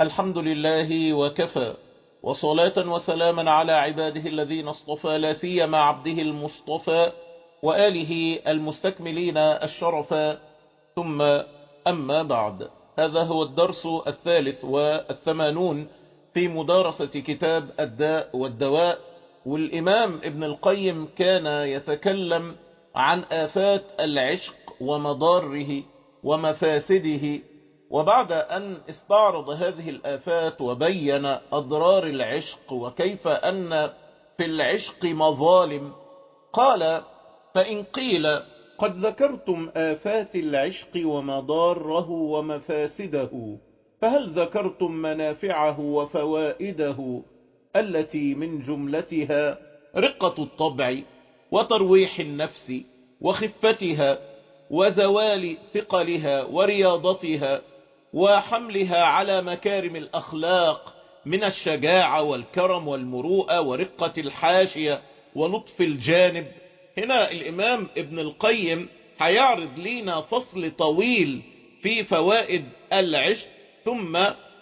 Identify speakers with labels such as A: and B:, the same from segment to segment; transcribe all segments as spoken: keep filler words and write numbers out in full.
A: الحمد لله وكفى، وصلاة وسلاما على عباده الذين اصطفى، لا سيما عبده المصطفى وآله المستكملين الشرفا، ثم أما بعد. هذا هو الدرس الثالث والثمانون في مدارسة كتاب الداء والدواء، والإمام ابن القيم كان يتكلم عن آفات العشق ومضاره ومفاسده. وبعد أن استعرض هذه الآفات وبين أضرار العشق وكيف أن في العشق مظالم، قال: فإن قيل قد ذكرتم آفات العشق ومضاره ومفاسده، فهل ذكرتم منافعه وفوائده التي من جملتها رقة الطبع وترويح النفس وخفتها وزوال ثقلها ورياضتها وحملها على مكارم الأخلاق من الشجاعة والكرم والمروءة ورقة الحاشية ولطف الجانب. هنا الإمام ابن القيم هيعرض لنا فصل طويل في فوائد العشق، ثم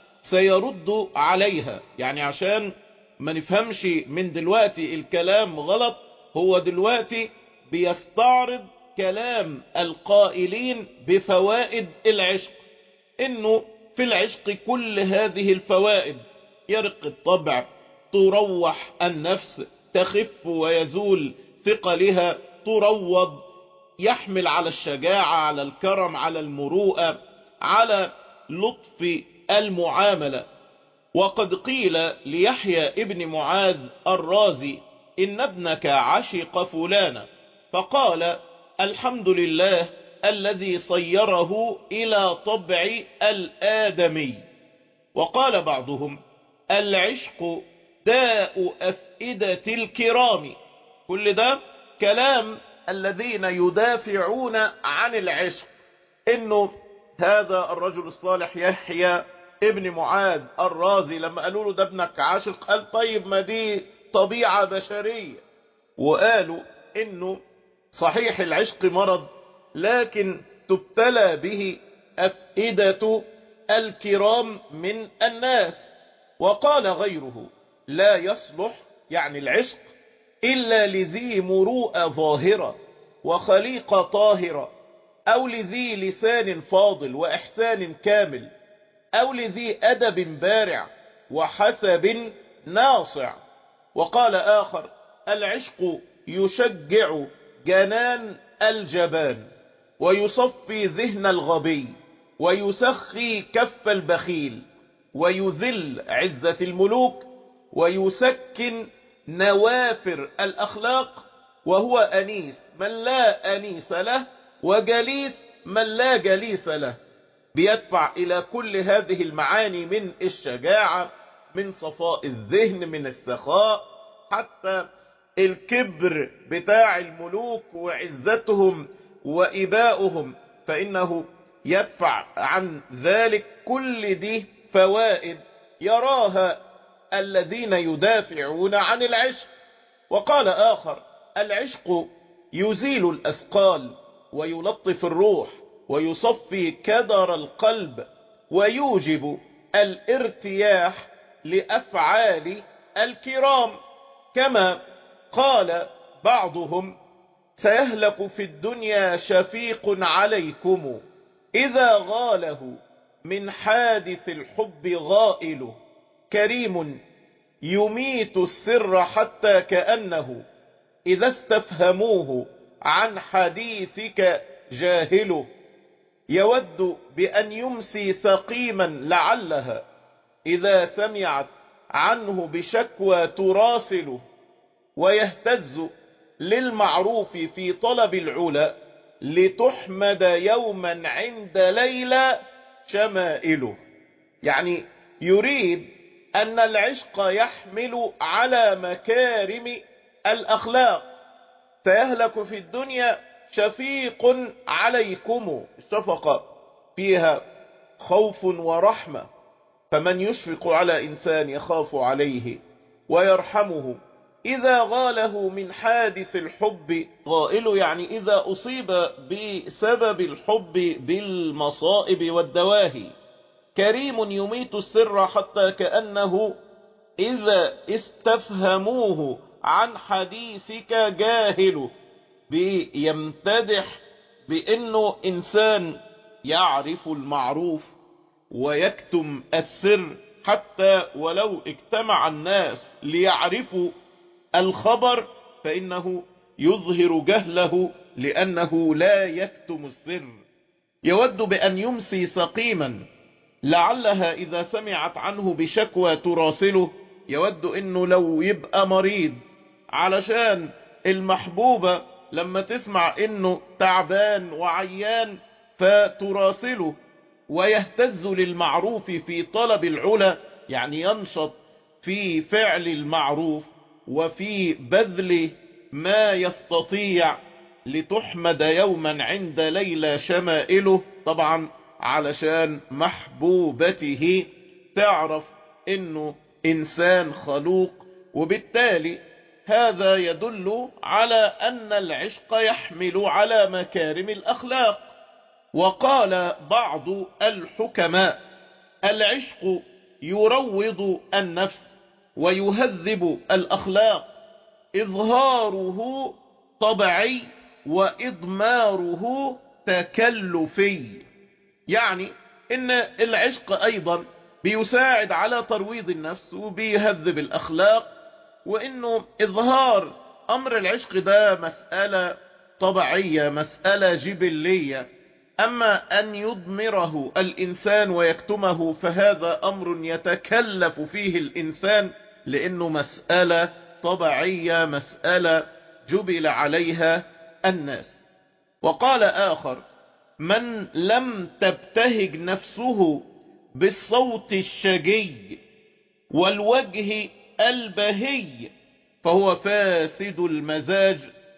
A: سيرد عليها. يعني عشان ما نفهمش من دلوقتي الكلام غلط، هو دلوقتي بيستعرض كلام القائلين بفوائد العشق، انه في العشق كل هذه الفوائد: يرق الطبع، تروح النفس، تخف ويزول ثقلها، تروض، يحمل على الشجاعة، على الكرم، على المروءة، على لطف المعاملة. وقد قيل ليحيى ابن معاذ الرازي: إن ابنك عشق فلانا، فقال: الحمد لله الذي صيره إلى طبع الآدمي. وقال بعضهم: العشق داء أفئدة الكرام. كل ده كلام الذين يدافعون عن العشق، إنه هذا الرجل الصالح يحيى ابن معاذ الرازي لما قالوا له ده ابنك عاشق، قال: طيب ما دي طبيعة بشرية. وقالوا إنه صحيح العشق مرض، لكن تبتلى به أفئدة الكرام من الناس. وقال غيره: لا يصلح، يعني العشق، إلا لذي مروءة ظاهرة وخليقة طاهرة، أو لذي لسان فاضل وإحسان كامل، أو لذي أدب بارع وحسب ناصع. وقال آخر: العشق يشجع جنان الجبان، ويصفي ذهن الغبي، ويسخي كف البخيل، ويذل عزة الملوك، ويسكن نوافر الأخلاق، وهو أنيس من لا أنيس له، وجليس من لا جليس له. بيدفع إلى كل هذه المعاني من الشجاعة، من صفاء الذهن، من السخاء، حتى الكبر بتاع الملوك وعزتهم وإباؤهم، فإنه يدفع عن ذلك. كل دي فوائد يراها الذين يدافعون عن العشق. وقال آخر: العشق يزيل الأثقال ويلطف الروح ويصفي كدر القلب، ويوجب الارتياح لأفعال الكرام. كما قال بعضهم: سيهلك في الدنيا شفيق عليكم، إذا غاله من حادث الحب غائله، كريم يميت السر حتى كأنه إذا استفهموه عن حديثك جاهله، يود بأن يمسي سقيما لعلها إذا سمعت عنه بشكوى تراسله، ويهتز للمعروف في طلب العلا، لتحمد يوما عند ليلى شمائله. يعني يريد أن العشق يحمل على مكارم الأخلاق. سيهلك في الدنيا شفيق عليكم، الشفقة فيها خوف ورحمة، فمن يشفق على إنسان يخاف عليه ويرحمه. إذا غاله من حادث الحب غائل، يعني إذا أصيب بسبب الحب بالمصائب والدواهي، كريم يميت السر حتى كأنه إذا استفهموه عن حديثك جاهل. بيمتدح بأنه إنسان يعرف المعروف ويكتم السر، حتى ولو اجتمع الناس ليعرفوا الخبر فإنه يظهر جهله لأنه لا يكتم السر. يود بأن يمسي سقيما لعلها إذا سمعت عنه بشكوى تراسله. يود إنه لو يبقى مريض علشان المحبوبة لما تسمع إنه تعبان وعيان فتراسله، ويهتز للمعروف في طلب العلا، يعني ينشط في فعل المعروف وفي بذل ما يستطيع لتحمد يوما عند ليلى شمائله، طبعا علشان محبوبته تعرف انه انسان خلوق. وبالتالي هذا يدل على ان العشق يحمل على مكارم الاخلاق. وقال بعض الحكماء: العشق يروض النفس ويهذب الاخلاق، اظهاره طبيعي واضماره تكلفي. يعني ان العشق ايضا بيساعد على ترويض النفس وبيهذب الاخلاق، وانه اظهار امر العشق ده مسألة طبيعية، مسألة جبلية. اما ان يضمره الانسان ويكتمه فهذا امر يتكلف فيه الانسان، لانه مسألة طبيعية، مسألة جبل عليها الناس. وقال اخر: من لم تبتهج نفسه بالصوت الشجي والوجه البهي فهو فاسد المزاج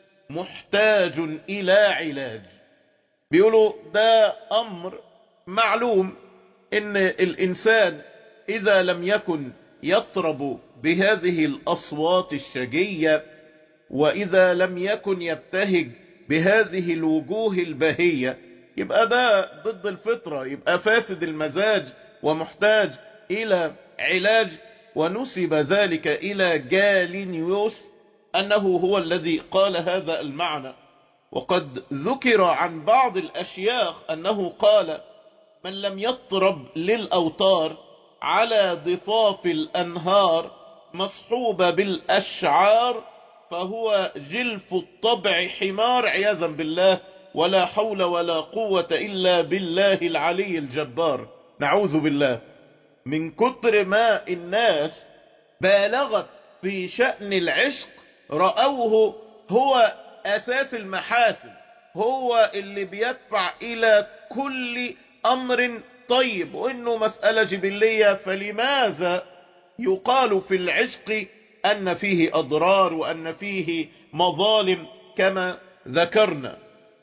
A: محتاج الى علاج. بيقولوا ده امر معلوم ان الانسان اذا لم يكن يطرب بهذه الاصوات الشجية، واذا لم يكن يبتهج بهذه الوجوه البهية، يبقى ده ضد الفطرة، يبقى فاسد المزاج ومحتاج الى علاج. ونسب ذلك الى جالينيوس انه هو الذي قال هذا المعنى. وقد ذكر عن بعض الاشياخ انه قال: من لم يطرب للاوتار على ضفاف الانهار مصحوبة بالاشعار فهو جلف الطبع حمار، عياذا بالله، ولا حول ولا قوة الا بالله العلي الجبار. نعوذ بالله. من كتر ما الناس بالغت في شأن العشق رأوه هو اساس المحاسن، هو اللي بيدفع الى كل امر طيب، وانه مسألة جبلية. فلماذا يقال في العشق ان فيه اضرار وان فيه مظالم كما ذكرنا؟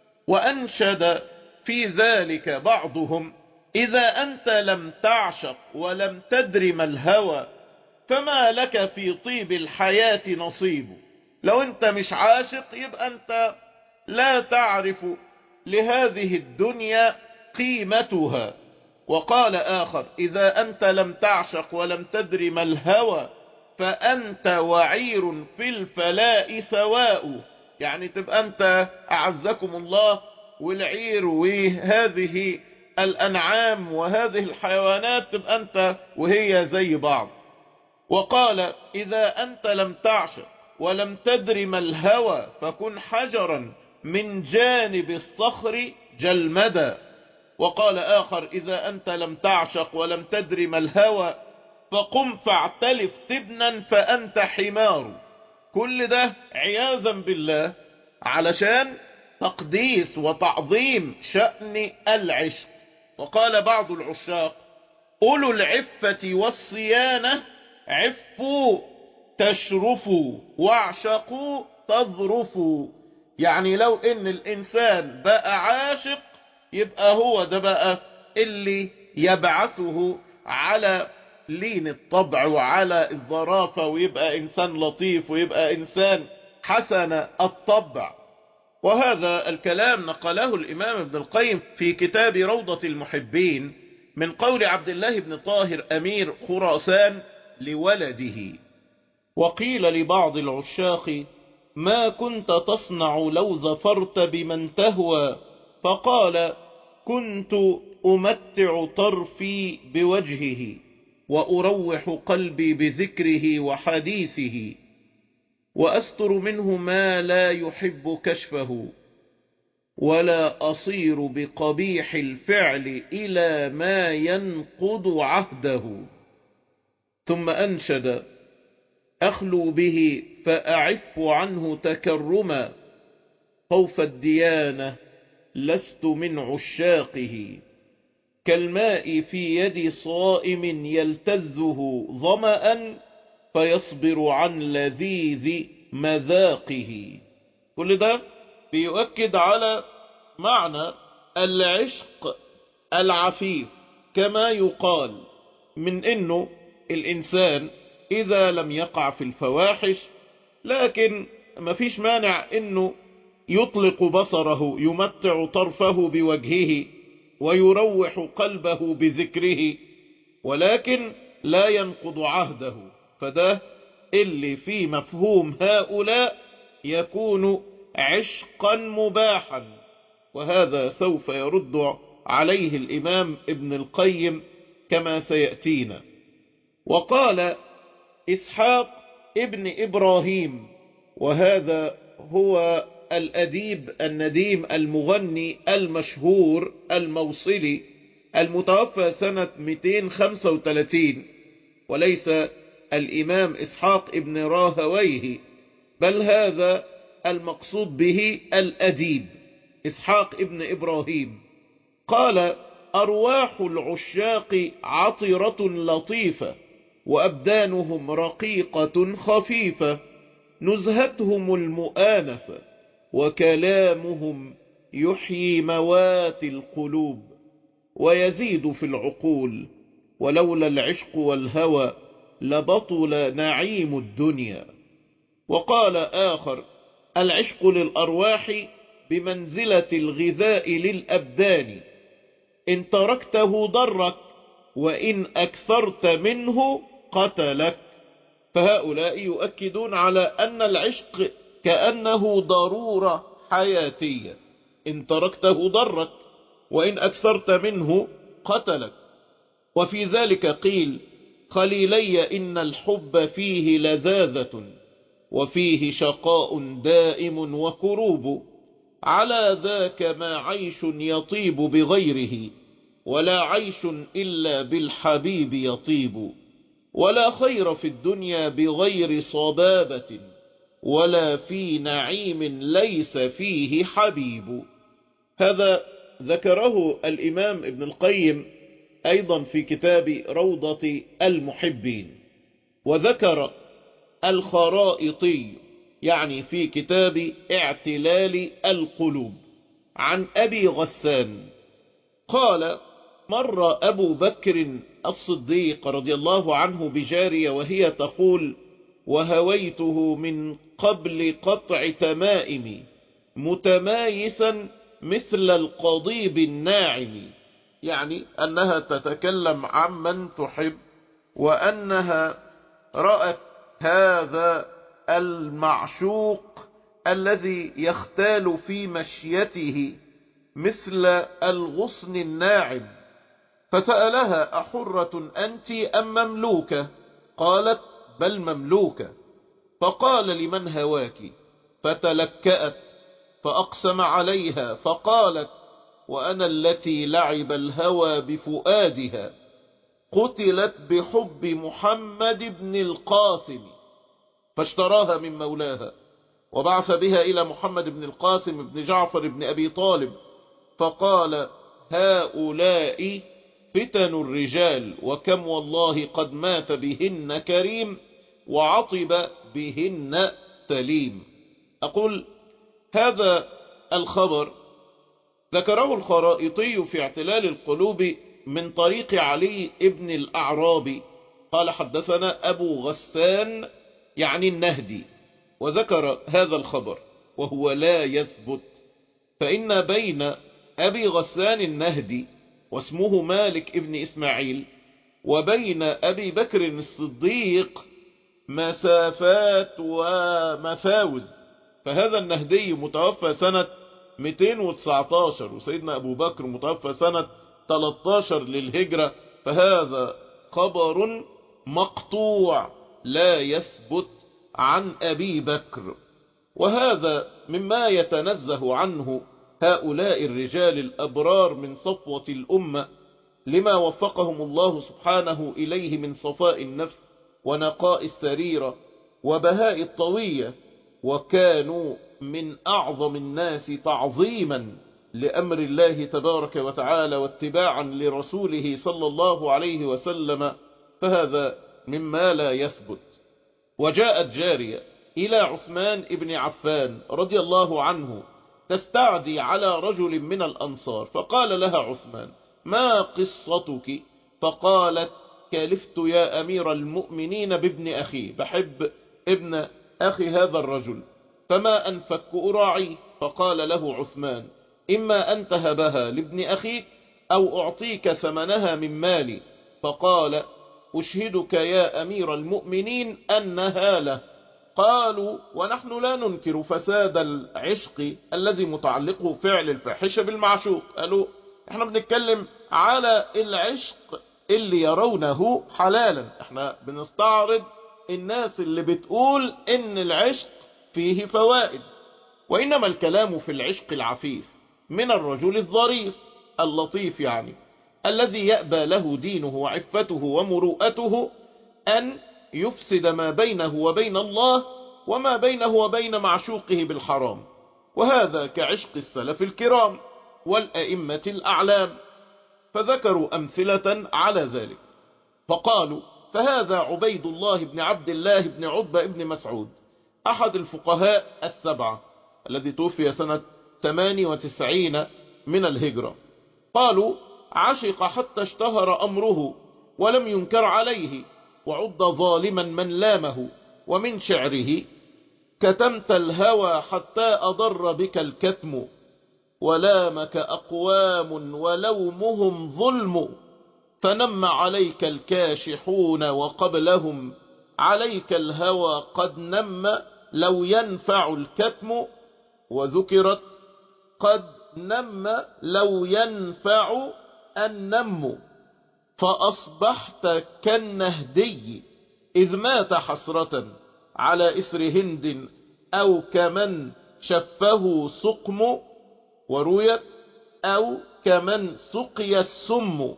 A: وانشد في ذلك بعضهم: اذا انت لم تعشق ولم تدر ما الهوى فما لك في طيب الحياة نصيب. لو انت مش عاشق يبقى انت لا تعرف لهذه الدنيا قيمتها. وقال آخر: إذا أنت لم تعشق ولم تدر ما الهوى فأنت وعير في الفلاء سواء. يعني تبقى أنت أعزكم الله والعير وهذه الأنعام وهذه الحيوانات تبقى أنت وهي زي بعض. وقال: إذا أنت لم تعشق ولم تدر ما الهوى فكن حجرا من جانب الصخر جلمدا. وقال آخر: إذا أنت لم تعشق ولم تدر ما الهوى فقم فاعتلف تبنا فأنت حمار. كل ده عياذا بالله علشان تقديس وتعظيم شأن العشق. وقال بعض العشاق: أولو العفة والصيانة عفوا تشرفوا واعشقوا تظرفوا. يعني لو ان الانسان بقى عاشق يبقى هو ده بقى اللي يبعثه على لين الطبع وعلى الظرافة، ويبقى انسان لطيف ويبقى انسان حسن الطبع. وهذا الكلام نقله الامام ابن القيم في كتاب روضة المحبين من قول عبد الله بن طاهر أمير خراسان لولده: وقيل لبعض العشاق: ما كنت تصنع لو ظفرت بمن تهوى؟ فقال: كنت أمتع طرفي بوجهه وأروح قلبي بذكره وحديثه، وأستر منه ما لا يحب كشفه، ولا أصير بقبيح الفعل إلى ما ينقض عهده. ثم أنشد: أخلو به فأعف عنه تكرما، خوف الديانة لست من عشاقه، كالماء في يد صائم يلتذه ظمأ، فيصبر عن لذيذ مذاقه. كل ده بيؤكد على معنى العشق العفيف، كما يقال من انه الانسان اذا لم يقع في الفواحش لكن مفيش مانع انه يطلق بصره، يمتع طرفه بوجهه ويروح قلبه بذكره، ولكن لا ينقض عهده. فده اللي في مفهوم هؤلاء يكون عشقا مباحا، وهذا سوف يرد عليه الإمام ابن القيم كما سيأتينا. وقال إسحاق ابن إبراهيم، وهذا هو الأديب النديم المغني المشهور الموصلي المتوفى سنة مئتين وخمسة وثلاثين، وليس الإمام إسحاق ابن راهويه، بل هذا المقصود به الأديب إسحاق ابن إبراهيم. قال: أرواح العشاق عطرة لطيفة، وأبدانهم رقيقة خفيفة، نزهتهم المؤانسة، وكلامهم يحيي موات القلوب ويزيد في العقول، ولولا العشق والهوى لبطل نعيم الدنيا. وقال آخر: العشق للأرواح بمنزلة الغذاء للأبدان، إن تركته ضرك، وإن أكثرت منه قتلك. فهؤلاء يؤكدون على أن العشق كأنه ضرورة حياتية، إن تركته ضرك وإن أكثرت منه قتلك. وفي ذلك قيل: خليلي إن الحب فيه لذاذة، وفيه شقاء دائم وكروب، على ذاك ما عيش يطيب بغيره، ولا عيش إلا بالحبيب يطيب، ولا خير في الدنيا بغير صبابة، ولا في نعيم ليس فيه حبيب. هذا ذكره الإمام ابن القيم أيضا في كتاب روضة المحبين. وذكر الخرائطي يعني في كتاب اعتلال القلوب عن أبي غسان قال: مر أبو بكر الصديق رضي الله عنه بجارية وهي تقول: وهويته من قبل قطع تمائم، متمايسا مثل القضيب الناعم، يعني أنها تتكلم عمن تحب، وأنها رأت هذا المعشوق الذي يختال في مشيته مثل الغصن الناعم، فسألها: أحرة أنت أم مملوكة؟ قالت: بل مملوكة. فقال: لمن هواك؟ فتلكأت فأقسم عليها، فقالت: وأنا التي لعب الهوى بفؤادها، قتلت بحب محمد بن القاسم. فاشتراها من مولاها وبعث بها إلى محمد بن القاسم بن جعفر بن أبي طالب، فقال: هؤلاء فتن الرجال، وكم والله قد مات بهن كريم، وعطب بهن سليم. أقول هذا الخبر ذكره الخرائطي في اعتلال القلوب من طريق علي ابن الأعرابي قال: حدثنا أبو غسان يعني النهدي، وذكر هذا الخبر وهو لا يثبت، فإن بين أبي غسان النهدي واسمه مالك ابن إسماعيل، وبين أبي بكر الصديق مسافات ومفاوز. فهذا النهدي متوفى سنة مئتين وتسعتاشر، وسيدنا أبو بكر متوفى سنة ثلاثة عشر للهجرة، فهذا خبر مقطوع لا يثبت عن أبي بكر. وهذا مما يتنزه عنه هؤلاء الرجال الأبرار من صفوة الأمة، لما وفقهم الله سبحانه إليه من صفاء النفس ونقاء السريرة وبهاء الطوية، وكانوا من أعظم الناس تعظيما لأمر الله تبارك وتعالى واتباعا لرسوله صلى الله عليه وسلم، فهذا مما لا يثبت. وجاءت جارية إلى عثمان بن عفان رضي الله عنه تستعدي على رجل من الأنصار، فقال لها عثمان: ما قصتك؟ فقالت: كلفت يا أمير المؤمنين بابن أخي، بحب ابن أخي هذا الرجل، فما أنفك أراعي. فقال له عثمان: إما أن تهبها لابن أخيك أو أعطيك ثمنها من مالي. فقال: أشهدك يا أمير المؤمنين أنها له. قالوا: ونحن لا ننكر فساد العشق الذي متعلقه فعل الفاحشة بالمعشوق. قالوا: احنا بنتكلم على العشق اللي يرونه حلالا، احنا بنستعرض الناس اللي بتقول ان العشق فيه فوائد، وإنما الكلام في العشق العفيف من الرجل الظريف اللطيف، يعني الذي يأبى له دينه وعفته ومروءته أن يفسد ما بينه وبين الله وما بينه وبين معشوقه بالحرام. وهذا كعشق السلف الكرام والأئمة الأعلام، فذكروا أمثلة على ذلك. فقالوا: فهذا عبيد الله بن عبد الله بن عتبة بن مسعود، أحد الفقهاء السبعة الذي توفي سنة ثمان وتسعين من الهجرة. قالوا: عشق حتى اشتهر أمره ولم ينكر عليه، وعد ظالما من لامه. ومن شعره: كتمت الهوى حتى أضر بك الكتم، ولامك أقوام ولومهم ظلم، فنم عليك الكاشحون وقبلهم، عليك الهوى قد نم لو ينفع الكتم. وذكرت: قد نم لو ينفع النم، فأصبحت كالنهدي إذ مات حسرة على إسر هند، أو كمن شفه سقم. ورويت: أو كمن سقي السم.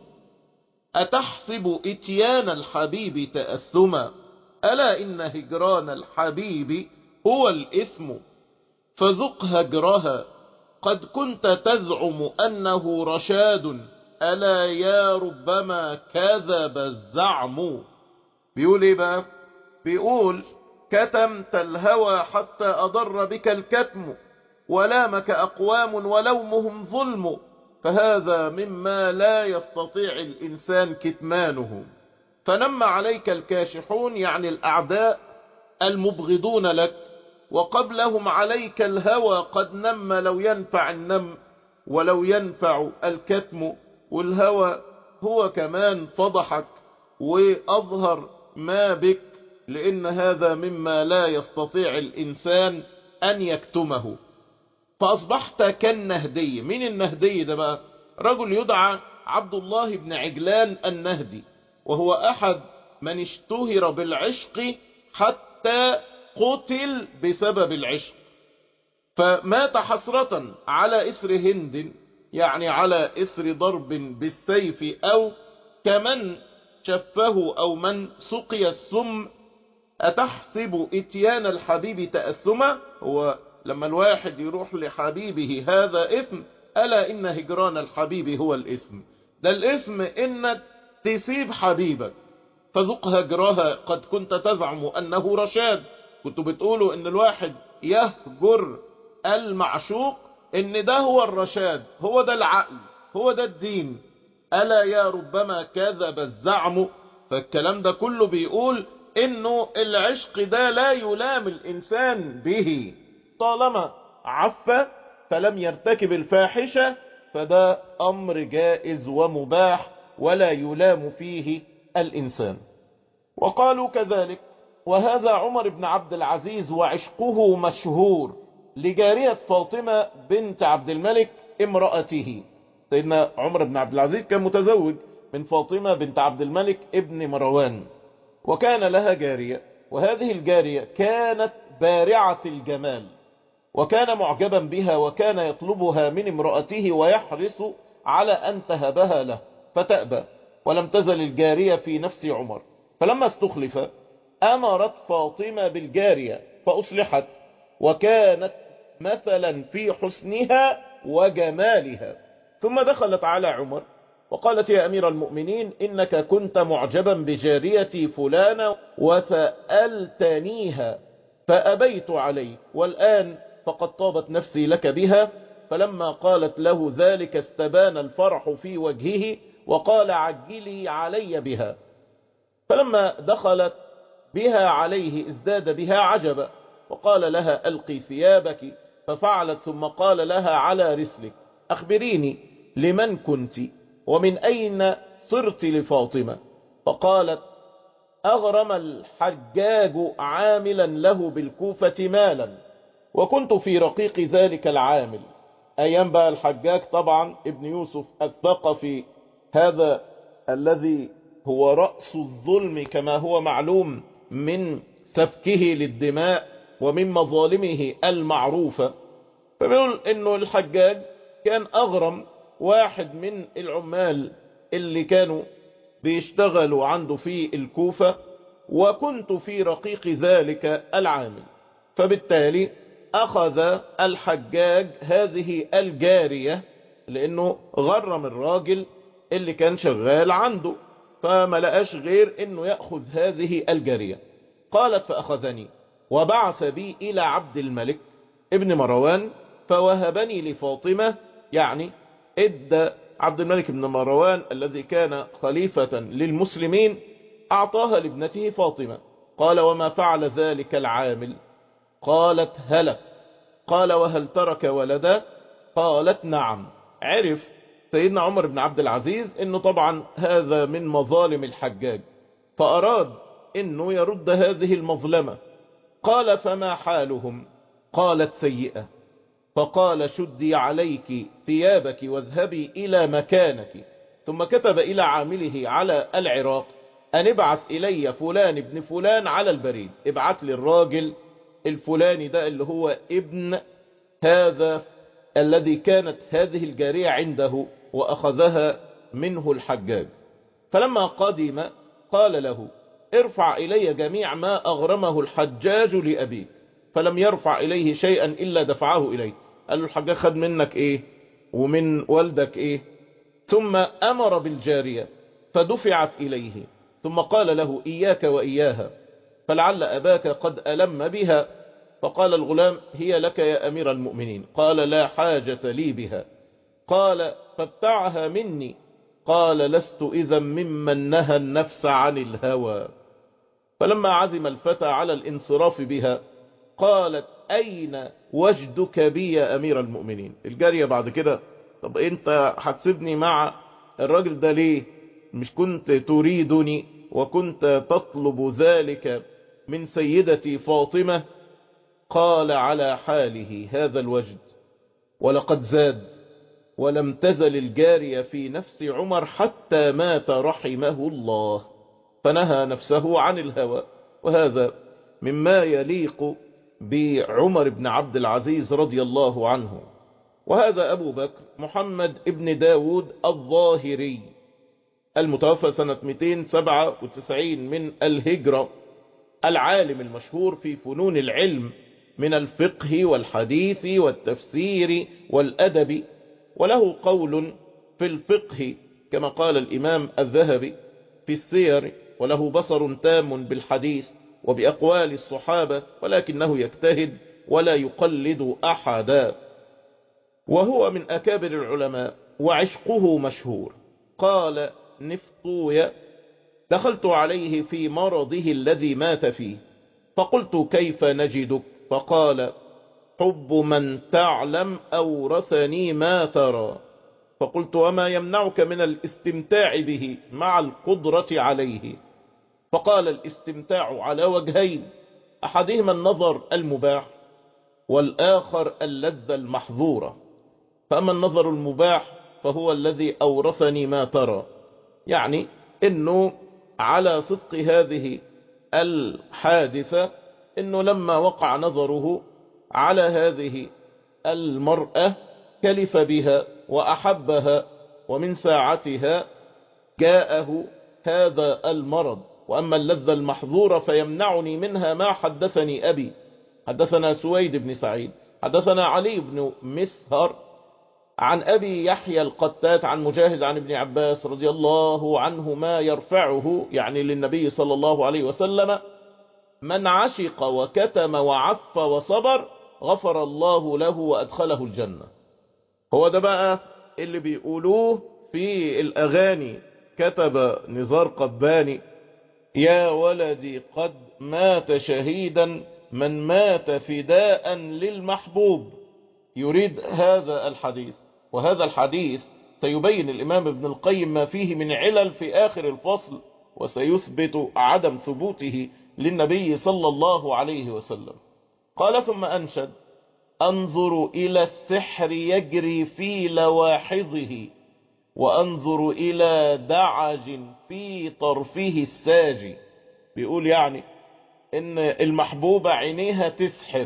A: أتحسب إتيان الحبيب تأثما، ألا إن هجران الحبيب هو الإثم، فذق هجرها قد كنت تزعم أنه رشاد، ألا يا ربما كذب الزعم. بيقول إيه بقى؟ بيقول: كتمت الهوى حتى أضر بك الكتم، ولامك أقوام ولومهم ظلم، فهذا مما لا يستطيع الإنسان كتمانه. فنم عليك الكاشحون، يعني الأعداء المبغضون لك، وقبلهم عليك الهوى قد نم لو ينفع النم ولو ينفع الكتم. والهوى هو كمان فضحك وأظهر ما بك، لأن هذا مما لا يستطيع الإنسان أن يكتمه. فأصبحت كالنهدي. من النهدي ده بقى؟ رجل يدعى عبد الله بن عجلان النهدي، وهو أحد من اشتهر بالعشق حتى قتل بسبب العشق، فمات حسرة على إسر هند، يعني على إسر ضرب بالسيف، أو كمن شفه أو من سقي السم. أتحسب إتيان الحبيب تأثما، هو لما الواحد يروح لحبيبه هذا إثم، ألا إن هجران الحبيب هو الإثم. ده الإثم إنك تسيب حبيبك، فذق هجرها قد كنت تزعم أنه رشاد. كنتوا بتقولوا إن الواحد يهجر المعشوق إن ده هو الرشاد، هو ده العقل، هو ده الدين. ألا يا ربما كذب الزعم. فالكلام ده كله بيقول إنه العشق ده لا يلام الإنسان به، طالما عف فلم يرتكب الفاحشة فده أمر جائز ومباح ولا يلام فيه الإنسان. وقالوا كذلك وهذا عمر بن عبد العزيز وعشقه مشهور لجارية فاطمة بنت عبد الملك امرأته. سيدنا عمر بن عبد العزيز كان متزوج من فاطمة بنت عبد الملك ابن مروان، وكان لها جارية، وهذه الجارية كانت بارعة الجمال، وكان معجبا بها، وكان يطلبها من امرأته ويحرص على أن تهبها له فتأبى، ولم تزل الجارية في نفس عمر. فلما استخلف أمرت فاطمة بالجارية فأصلحت، وكانت مثلا في حسنها وجمالها. ثم دخلت على عمر وقالت يا أمير المؤمنين إنك كنت معجبا بجاريتي فلانة وسألتنيها فأبيت عليه، والآن فقد طابت نفسي لك بها. فلما قالت له ذلك استبان الفرح في وجهه وقال عجلي علي بها. فلما دخلت بها عليه ازداد بها عجبا وقال لها ألقي ثيابك، ففعلت ثم قال لها على رسلك أخبريني لمن كنت ومن أين صرت لفاطمة؟ فقالت أغرم الحجاج عاملا له بالكوفة مالا، وكنت في رقيق ذلك العامل. أيام بقى الحجاج طبعا ابن يوسف الثقفي، هذا الذي هو رأس الظلم كما هو معلوم من سفكه للدماء ومن مظالمه المعروفة. فبيقول انه الحجاج كان اغرم واحد من العمال اللي كانوا بيشتغلوا عنده في الكوفة، وكنت في رقيق ذلك العامل. فبالتالي اخذ الحجاج هذه الجارية لانه غرم الراجل اللي كان شغال عنده، فما لقاش غير انه يأخذ هذه الجارية. قالت فأخذني وبعث بي الى عبد الملك ابن مروان فوهبني لفاطمة، يعني ادى عبد الملك بن مروان الذي كان خليفة للمسلمين اعطاها لابنته فاطمة. قال وما فعل ذلك العامل؟ قالت هلك. قال وهل ترك ولدا؟ قالت نعم. عرف سيدنا عمر بن عبد العزيز انه طبعا هذا من مظالم الحجاج، فاراد انه يرد هذه المظلمة. قال فما حالهم؟ قالت سيئة. فقال شدي عليك ثيابك واذهبي الى مكانك. ثم كتب الى عامله على العراق ان ابعث الي فلان ابن فلان على البريد، ابعث لي الراجل الفلاني ده اللي هو ابن هذا الذي كانت هذه الجارية عنده وأخذها منه الحجاج. فلما قدم قال له ارفع إلي جميع ما أغرمه الحجاج لأبيك، فلم يرفع إليه شيئا إلا دفعه إليه. قال له الحجاج خد منك إيه ومن والدك إيه؟ ثم أمر بالجارية فدفعت إليه، ثم قال له إياك وإياها فلعل أباك قد ألم بها. فقال الغلام هي لك يا أمير المؤمنين. قال لا حاجة لي بها. قال فابتعها مني. قال لست إذا ممن نهى النفس عن الهوى. فلما عزم الفتى على الانصراف بها قالت أين وجدك بي يا أمير المؤمنين؟ الجارية بعد كده طب انت هتسيبني مع الراجل ده ليه؟ مش كنت تريدني وكنت تطلب ذلك من سيدتي فاطمة؟ قال على حاله هذا الوجد ولقد زاد، ولم تزل الجارية في نفس عمر حتى مات رحمه الله، فنهى نفسه عن الهوى. وهذا مما يليق بعمر بن عبد العزيز رضي الله عنه. وهذا أبو بكر محمد ابن داود الظاهري المتوفى سنة مئتين وسبعة وتسعين من الهجرة، العالم المشهور في فنون العلم من الفقه والحديث والتفسير والأدب، وله قول في الفقه كما قال الإمام الذهبي في السير، وله بصر تام بالحديث وبأقوال الصحابة، ولكنه يجتهد ولا يقلد أحدا، وهو من أكابر العلماء وعشقه مشهور. قال نفطوية دخلت عليه في مرضه الذي مات فيه فقلت كيف نجدك؟ فقال حب من تعلم أورثني ما ترى. فقلت وما يمنعك من الاستمتاع به مع القدرة عليه؟ فقال الاستمتاع على وجهين، أحدهما النظر المباح والآخر اللذة المحظورة. فأما النظر المباح فهو الذي أورثني ما ترى، يعني إنه على صدق هذه الحادثة إنه لما وقع نظره على هذه المرأة كلف بها وأحبها، ومن ساعتها جاءه هذا المرض. وأما اللذة المحظورة فيمنعني منها ما حدثني أبي. حدثنا سويد بن سعيد حدثنا علي بن مسهر عن أبي يحيى القتات عن مجاهد عن ابن عباس رضي الله عنهما يرفعه يعني للنبي صلى الله عليه وسلم: من عشق وكتم وعف وصبر غفر الله له وأدخله الجنة. هو ده بقى اللي بيقولوه في الأغاني. كتب نزار قباني: يا ولدي قد مات شهيدا من مات فداء للمحبوب. يريد هذا الحديث، وهذا الحديث سيبين الإمام ابن القيم ما فيه من علل في آخر الفصل، وسيثبت عدم ثبوته للنبي صلى الله عليه وسلم. قال ثم أنشد: أنظر إلى السحر يجري في لواحظه، وأنظر إلى دعج في طرفه الساجي. بيقول يعني إن المحبوبة عينيها تسحر،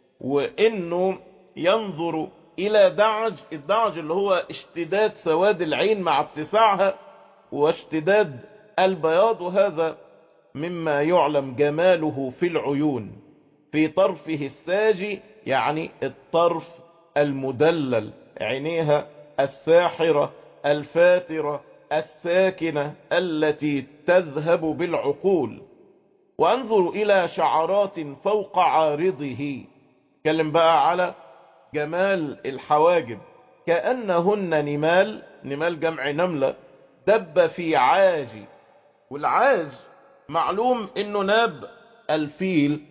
A: وإنه ينظر إلى دعج، الدعج اللي هو اشتداد سواد العين مع اتساعها واشتداد البياض، وهذا مما يعلم جماله في العيون. في طرفه الساجي يعني الطرف المدلل، عينيها الساحرة الفاترة الساكنة التي تذهب بالعقول. وانظر إلى شعرات فوق عارضه، اتكلم بقى على جمال الحواجب، كأنهن نمال، نمال جمع نملة، دب في عاج. والعاج معلوم انه ناب الفيل،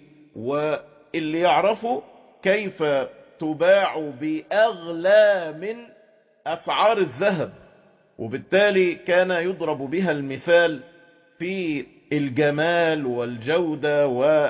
A: واللي يعرفه كيف تباع بأغلى من أسعار الذهب، وبالتالي كان يضرب بها المثال في الجمال والجودة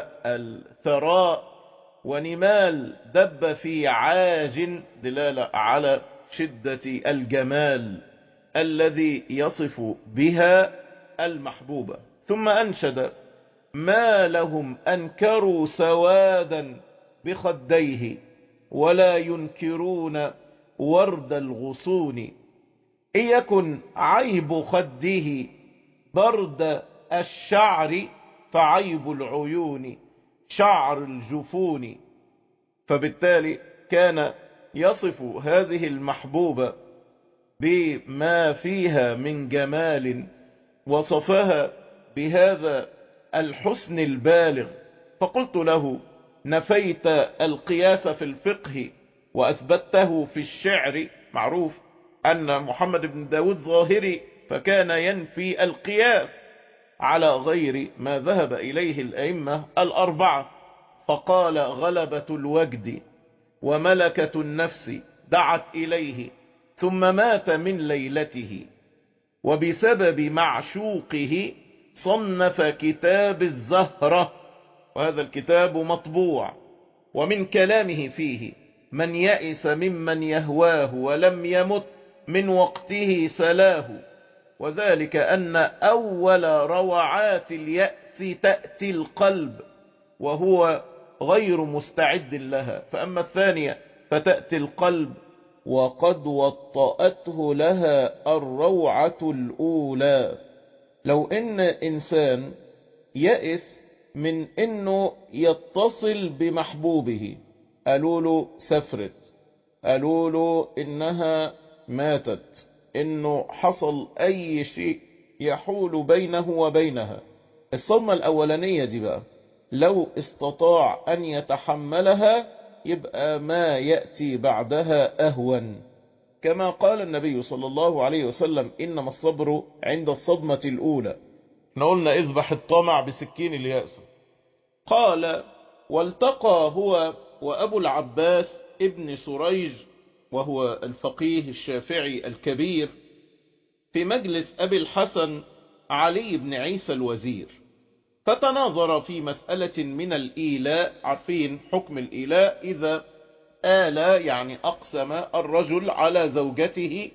A: والثراء. ونمال دب في عاج دلالة على شدة الجمال الذي يصف بها المحبوبة. ثم أنشد: ما لهم أنكروا سوادا بخديه، ولا ينكرون ورد الغصون. إن يكن عيب خده برد الشعر، فعيب العيون شعر الجفون. فبالتالي كان يصف هذه المحبوبة بما فيها من جمال، وصفها بهذا الحسن البالغ. فقلت له: نفيت القياس في الفقه وأثبته في الشعر. معروف أن محمد بن داود ظاهري، فكان ينفي القياس على غير ما ذهب إليه الأئمة الأربعة. فقال: غلبة الوجد وملكة النفس دعت إليه، ثم مات من ليلته، وبسبب معشوقه صنف كتاب الزهرة. وهذا الكتاب مطبوع، ومن كلامه فيه: من يئس ممن يهواه ولم يمت من وقته سلاه. وذلك أن أول روعات اليأس تأتي القلب وهو غير مستعد لها، فأما الثانية فتأتي القلب وقد وطأته لها الروعة الأولى. لو إن إنسان يئس من إنه يتصل بمحبوبه، قالوا له سفرت، قالوا له إنها ماتت، إنه حصل أي شيء يحول بينه وبينها، الصدمة الأولانية دي بقى لو استطاع أن يتحملها يبقى ما يأتي بعدها أهون. كما قال النبي صلى الله عليه وسلم: إنما الصبر عند الصدمة الأولى. احنا قلنا اذبح الطمع بسكين اليأس. قال: والتقى هو وأبو العباس ابن سريج وهو الفقيه الشافعي الكبير، في مجلس أبي الحسن علي بن عيسى الوزير، فتناظر في مسألة من الإيلاء. عارفين حكم الإيلاء؟ إذا آل يعني أقسم الرجل على زوجته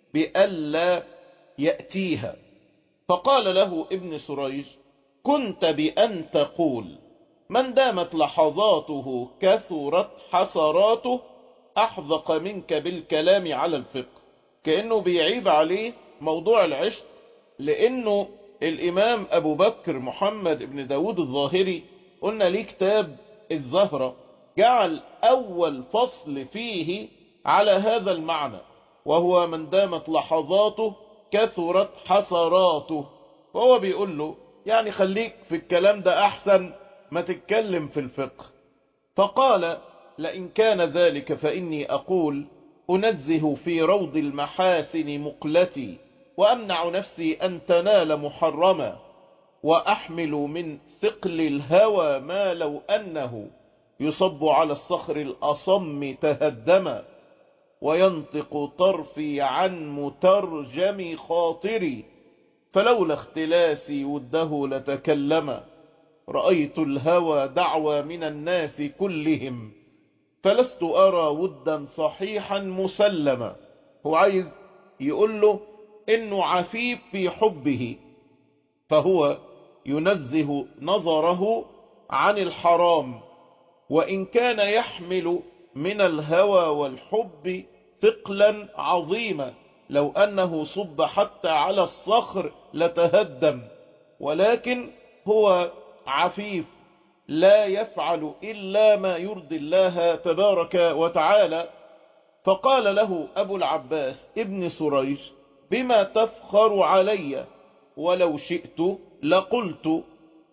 A: بألا يأتيها، فقال له ابن سريج: كنت بأن تقول من دامت لحظاته كثرت حسراته أحذق منك بالكلام على الفقه. كأنه بيعيب عليه موضوع العشق، لأنه الإمام أبو بكر محمد بن داود الظاهري قلنا ليه كتاب الزهرة، جعل أول فصل فيه على هذا المعنى، وهو من دامت لحظاته كثرت حسراته. فهو بيقول له يعني خليك في الكلام ده أحسن ما تتكلم في الفقه. فقال: لئن كان ذلك فإني أقول أنزه في روض المحاسن مقلتي، وأمنع نفسي أن تنال محرما، وأحمل من ثقل الهوى ما لو أنه يصب على الصخر الأصم تهدما، وينطق طرفي عن مترجم خاطري، فلولا اختلاسي وده لتكلما. رأيت الهوى دعوى من الناس كلهم، فلست أرى ودا صحيحا مسلما. هو عايز يقول له إنه عفيف في حبه، فهو ينزه نظره عن الحرام، وإن كان يحمل من الهوى والحب ثقلا عظيما لو أنه صب حتى على الصخر لتهدم، ولكن هو عفيف لا يفعل إلا ما يرضي الله تبارك وتعالى. فقال له أبو العباس ابن سريج: بما تفخر علي؟ ولو شئت لقلت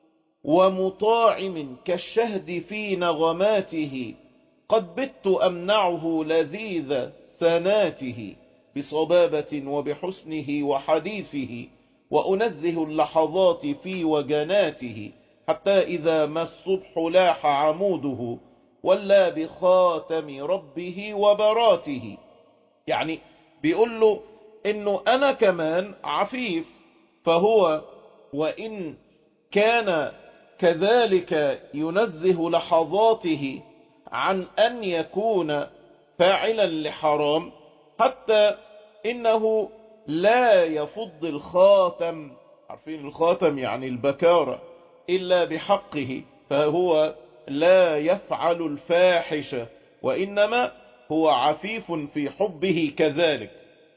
A: ومطاعم كالشهد في نغماته، قد بت أمنعه لذيذ سناته، بصبابة وبحسنه وحديثه، وأنزه اللحظات في وجناته، حتى إذا ما الصبح لاح عموده، ولا بخاتم ربه وبراته. يعني بيقول له إنه أنا كمان عفيف، فهو وإن كان كذلك ينزه لحظاته عن أن يكون فاعلا لحرام، حتى إنه لا يفض الخاتم، عارفين الخاتم يعني البكارة، إلا بحقه، فهو لا يفعل الفاحشة، وإنما هو عفيف في حبه كذلك.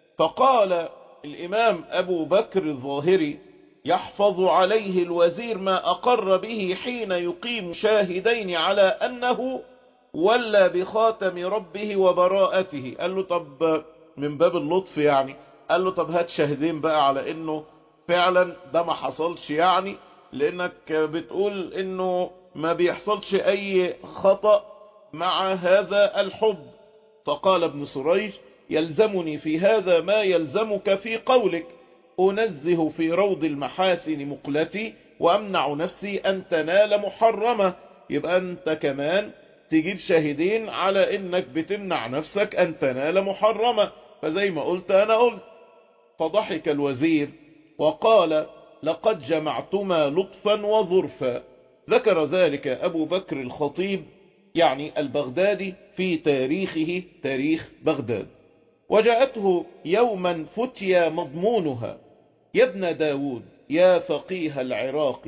A: فقال الإمام أبو بكر الظاهري: يحفظ عليه الوزير ما أقر به حين يقيم شاهدين على أنه ولا بخاتم ربه وبراءته. قال له: طب من باب اللطف يعني، قال له: طب هات شاهدين بقى على انه فعلا ده ما حصلش، يعني لانك بتقول انه ما بيحصلش اي خطأ مع هذا الحب. فقال ابن سريج: يلزمني في هذا ما يلزمك في قولك، أنزه في روض المحاسن مقلتي، وأمنع نفسي أن تنال محرمة. يبقى أنت كمان تجيب شاهدين على إنك بتمنع نفسك أن تنال محرمة، فزي ما قلت أنا قلت. فضحك الوزير وقال: لقد جمعتما لطفا وظرفا. ذكر ذلك أبو بكر الخطيب يعني البغدادي في تاريخه، تاريخ بغداد. وجاءته يوما فتيا مضمونها: يا ابن داود يا فقيه العراق،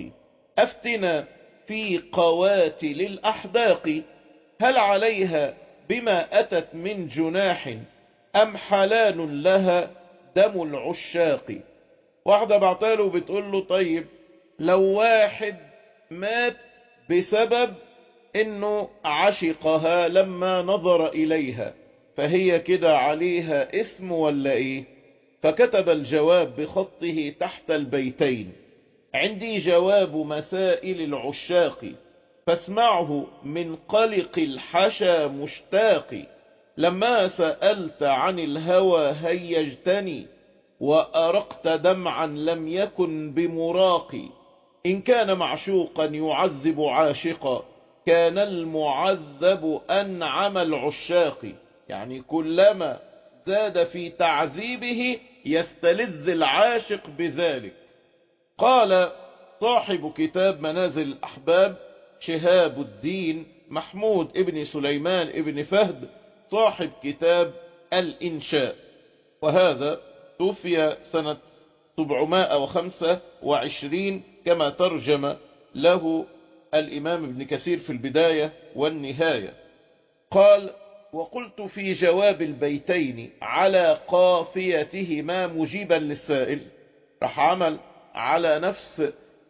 A: أفتنا في قواتل الأحداق، هل عليها بما أتت من جناح، أم حلال لها دم العشاق. واحدة بعتاله بتقول له: طيب لو واحد مات بسبب انه عشقها لما نظر اليها، فهي كده عليها اسم ولا ايه؟ فكتب الجواب بخطه تحت البيتين: عندي جواب مسائل العشاق، فاسمعه من قلق الحشا مشتاق، لما سألت عن الهوى هيجتني، وأرقت دمعا لم يكن بمراقي، إن كان معشوقا يعذب عاشقا، كان المعذب أنعم العشاق. يعني كلما زاد في تعذيبه يستلذ العاشق بذلك. قال صاحب كتاب منازل الأحباب شهاب الدين محمود ابن سليمان ابن فهد صاحب كتاب الإنشاء، وهذا توفي سنة سبعمائة وخمسة وعشرين كما ترجم له الإمام ابن كثير في البداية والنهاية. قال: وقلت في جواب البيتين على قافيتهما مجيبا للسائل، راح عمل على نفس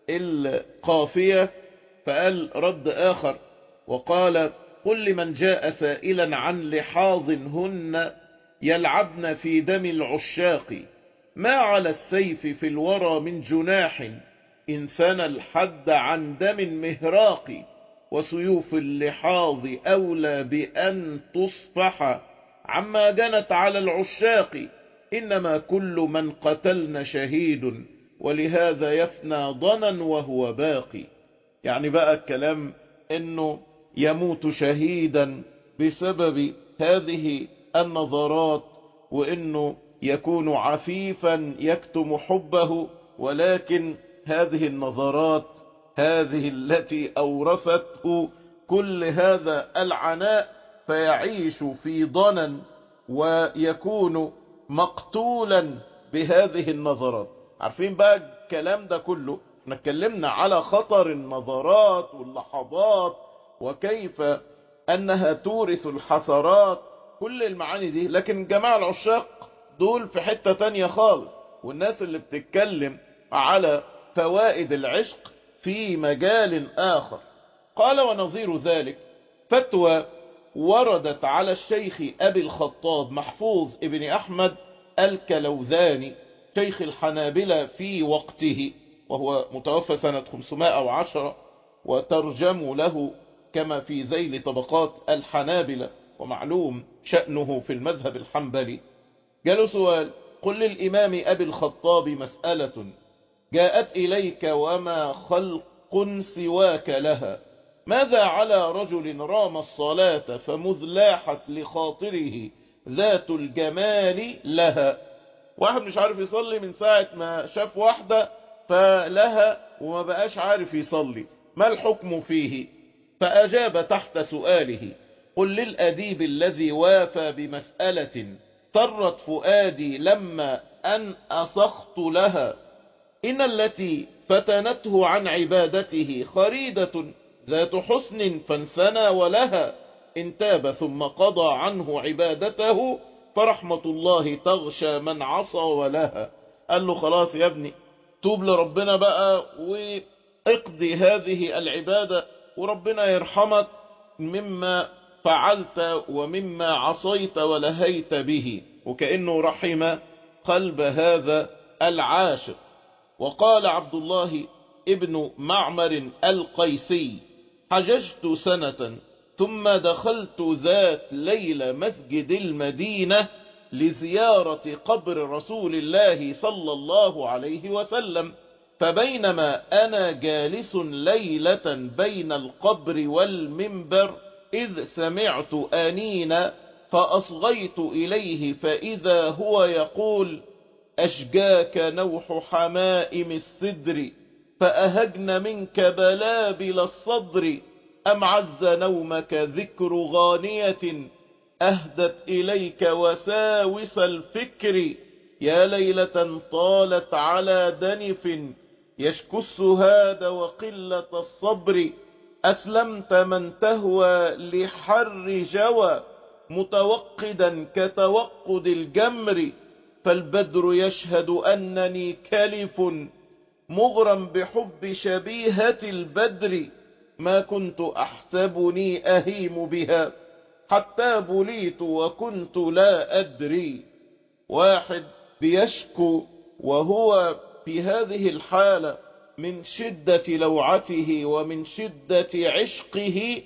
A: القافية فقال رد آخر وقال: قل لمن جاء سائلا عن لحاظ هن يلعبن في دم العشاق، ما على السيف في الورى من جناح إن ثنى الحد عن دم مهراق، وسيوف اللحاظ أولى بأن تصفح عما جنت على العشاق، إنما كل من قتلن شهيد ولهذا يفنى ضنا وهو باقي. يعني بقى الكلام انه يموت شهيدا بسبب هذه النظرات، وانه يكون عفيفا يكتم حبه، ولكن هذه النظرات هذه التي أورثته كل هذا العناء، فيعيش في ضنا ويكون مقتولا بهذه النظرات. عارفين بقى الكلام ده كله، احنا اتكلمنا على خطر النظرات واللحظات وكيف انها تورث الحسرات، كل المعاني دي، لكن جماعة العشاق دول في حتة تانية خالص، والناس اللي بتتكلم على فوائد العشق في مجال آخر. قال: ونظير ذلك فتوى وردت على الشيخ أبي الخطاب محفوظ ابن أحمد الكلوذاني شيخ الحنابلة في وقته، وهو متوفى سنة خمسمائة وعشرة، وترجموا له كما في ذيل طبقات الحنابلة، ومعلوم شأنه في المذهب الحنبلي. قالوا سؤال: قل للإمام أبي الخطاب مسألة جاءت إليك وما خلق سواك لها، ماذا على رجل رام الصلاة فمذ لاحت لخاطره ذات الجمال لها؟ واحد مش عارف يصلي من ساعة ما شاف واحدة فلها وما بقاش عارف يصلي، ما الحكم فيه؟ فأجاب تحت سؤاله: قل للأديب الذي وافى بمسألة طرت فؤادي لما أن أصخت لها، إن التي فتنته عن عبادته خريدة ذات حسن فانسنى ولها، إن تاب ثم قضى عنه عبادته فرحمة الله تغشى من عصى ولها. قال له: خلاص يا ابني، توب لربنا بقى واقضي هذه العبادة وربنا يرحمك مما فعلت ومما عصيت ولهيت به، وكأنه رحم قلب هذا العاشق. وقال عبد الله ابن معمر القيسي: حججت سنة ثم دخلت ذات ليلة مسجد المدينة لزيارة قبر رسول الله صلى الله عليه وسلم، فبينما أنا جالس ليلة بين القبر والمنبر إذ سمعت أنينا فأصغيت إليه، فإذا هو يقول: أشجاك نوح حمائم السدر، فأهجن منك بلابل الصدر، أم عز نومك ذكر غانية أهدت إليك وساوس الفكر، يا ليلة طالت على دنف يشكو السهاد وقلة الصبر، أسلمت من تهوى لحر جوى متوقدا كتوقد الجمر، فالبدر يشهد أنني كلف مغرم بحب شبيهة البدر، ما كنت أحسبني أهيم بها حتى بليت وكنت لا أدري. واحد بيشكو وهو في هذه الحالة من شدة لوعته ومن شدة عشقه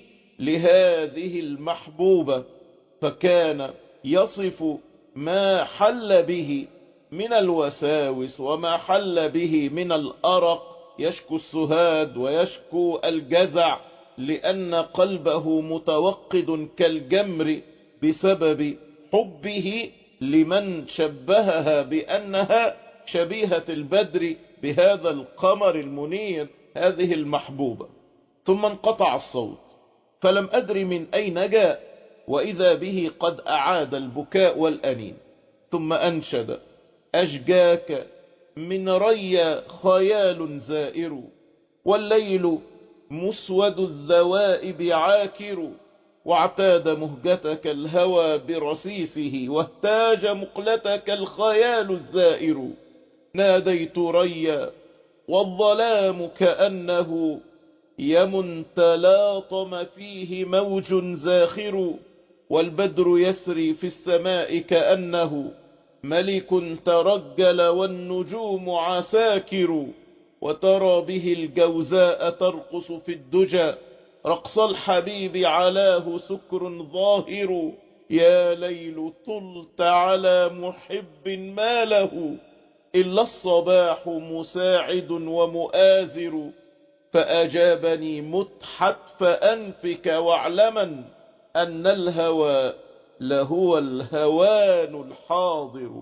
A: لهذه المحبوبة، فكان يصف ما حل به من الوساوس وما حل به من الأرق، يشكو السهاد ويشكو الجزع لأن قلبه متوقد كالجمر بسبب حبه لمن شبهها بأنها شبيهة البدر بهذا القمر المنير، هذه المحبوبة. ثم انقطع الصوت، فلم أدر من أين جاء، وإذا به قد أعاد البكاء والأنين. ثم أنشد: أشجاك من ري خيال زائر، والليل مسود الذوائب عاكر، واعتاد مهجتك الهوى برسيسه، واهتاج مقلتك الخيال الزائر. ناديت ريا والظلام كأنه يم تلاطم فيه موج زاخر، والبدر يسري في السماء كأنه ملك ترجل والنجوم عساكر، وترى به الجوزاء ترقص في الدجى، رقص الحبيب علاه سكر ظاهر. يا ليل طلت على محب ما له إلا الصباح مساعد ومؤازر، فأجابني متحت فأنفك واعلما أن الهوى لهو الهوان الحاضر.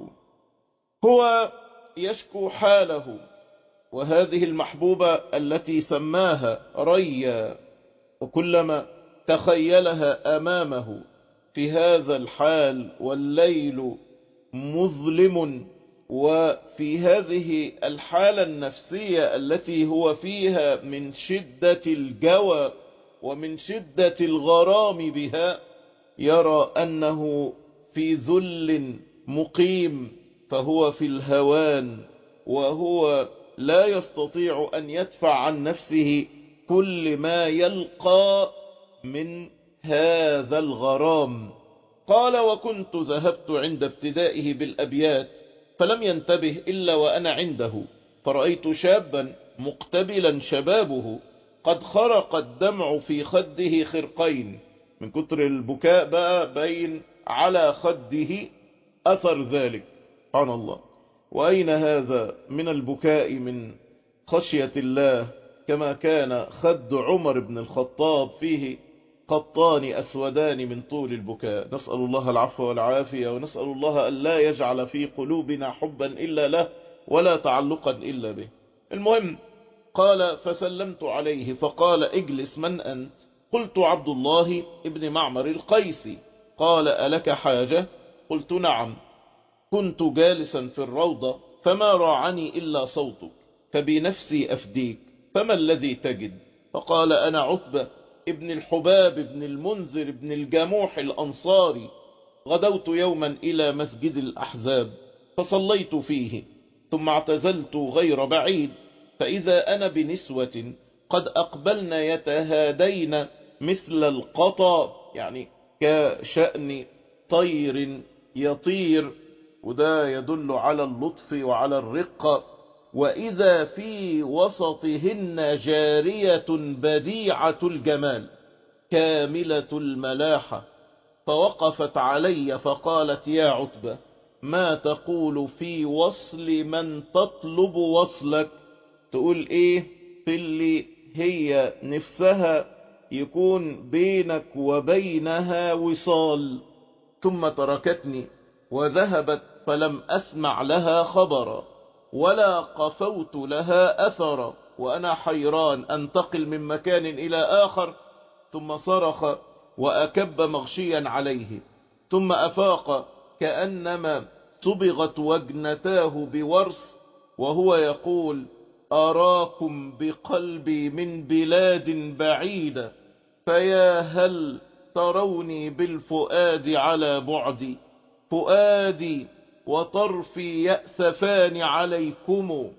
A: هو يشكو حاله، وهذه المحبوبة التي سماها ريا، وكلما تخيلها أمامه في هذا الحال والليل مظلم، وفي هذه الحالة النفسية التي هو فيها من شدة الجوى ومن شدة الغرام بها، يرى أنه في ذل مقيم، فهو في الهوان، وهو لا يستطيع أن يدفع عن نفسه كل ما يلقى من هذا الغرام. قال: وكنت ذهبت عند ابتدائه بالأبيات، فلم ينتبه إلا وأنا عنده، فرأيت شابا مقتبلا شبابه قد خرق الدمع في خده خرقين، من كتر البكاء بقى بين على خده أثر ذلك. سبحان الله. وأين هذا من البكاء من خشية الله، كما كان خد عمر بن الخطاب فيه قطان أسودان من طول البكاء. نسأل الله العفو والعافية، ونسأل الله أن لا يجعل في قلوبنا حبا إلا له ولا تعلقا إلا به. المهم، قال: فسلمت عليه فقال: اجلس، من أنت؟ قلت: عبد الله ابن معمر القيسي. قال: ألك حاجة؟ قلت: نعم، كنت جالسا في الروضة فما راعني إلا صوتك، فبنفسي أفديك، فما الذي تجد؟ فقال: أنا عتبة ابن الحباب ابن المنذر ابن الجموح الأنصاري، غدوت يوما إلى مسجد الأحزاب فصليت فيه، ثم اعتزلت غير بعيد، فإذا أنا بنسوة قد أقبلن يتهادين مثل القطا، يعني كشأن طير يطير، وده يدل على اللطف وعلى الرقة. وإذا في وسطهن جارية بديعة الجمال كاملة الملاحة، فوقفت علي فقالت: يا عتبة، ما تقول في وصل من تطلب وصلك؟ تقول ايه في اللي هي نفسها يكون بينك وبينها وصال؟ ثم تركتني وذهبت، فلم أسمع لها خبرا ولا قفوت لها أثرا، وأنا حيران أنتقل من مكان إلى آخر. ثم صرخ وأكب مغشيا عليه، ثم أفاق كأنما صبغت وجنتاه بورس، وهو يقول: أراكم بقلبي من بلاد بعيدة، فيا هل تروني بالفؤاد على بعدي، فؤادي وطرفي يأسفان عليكم،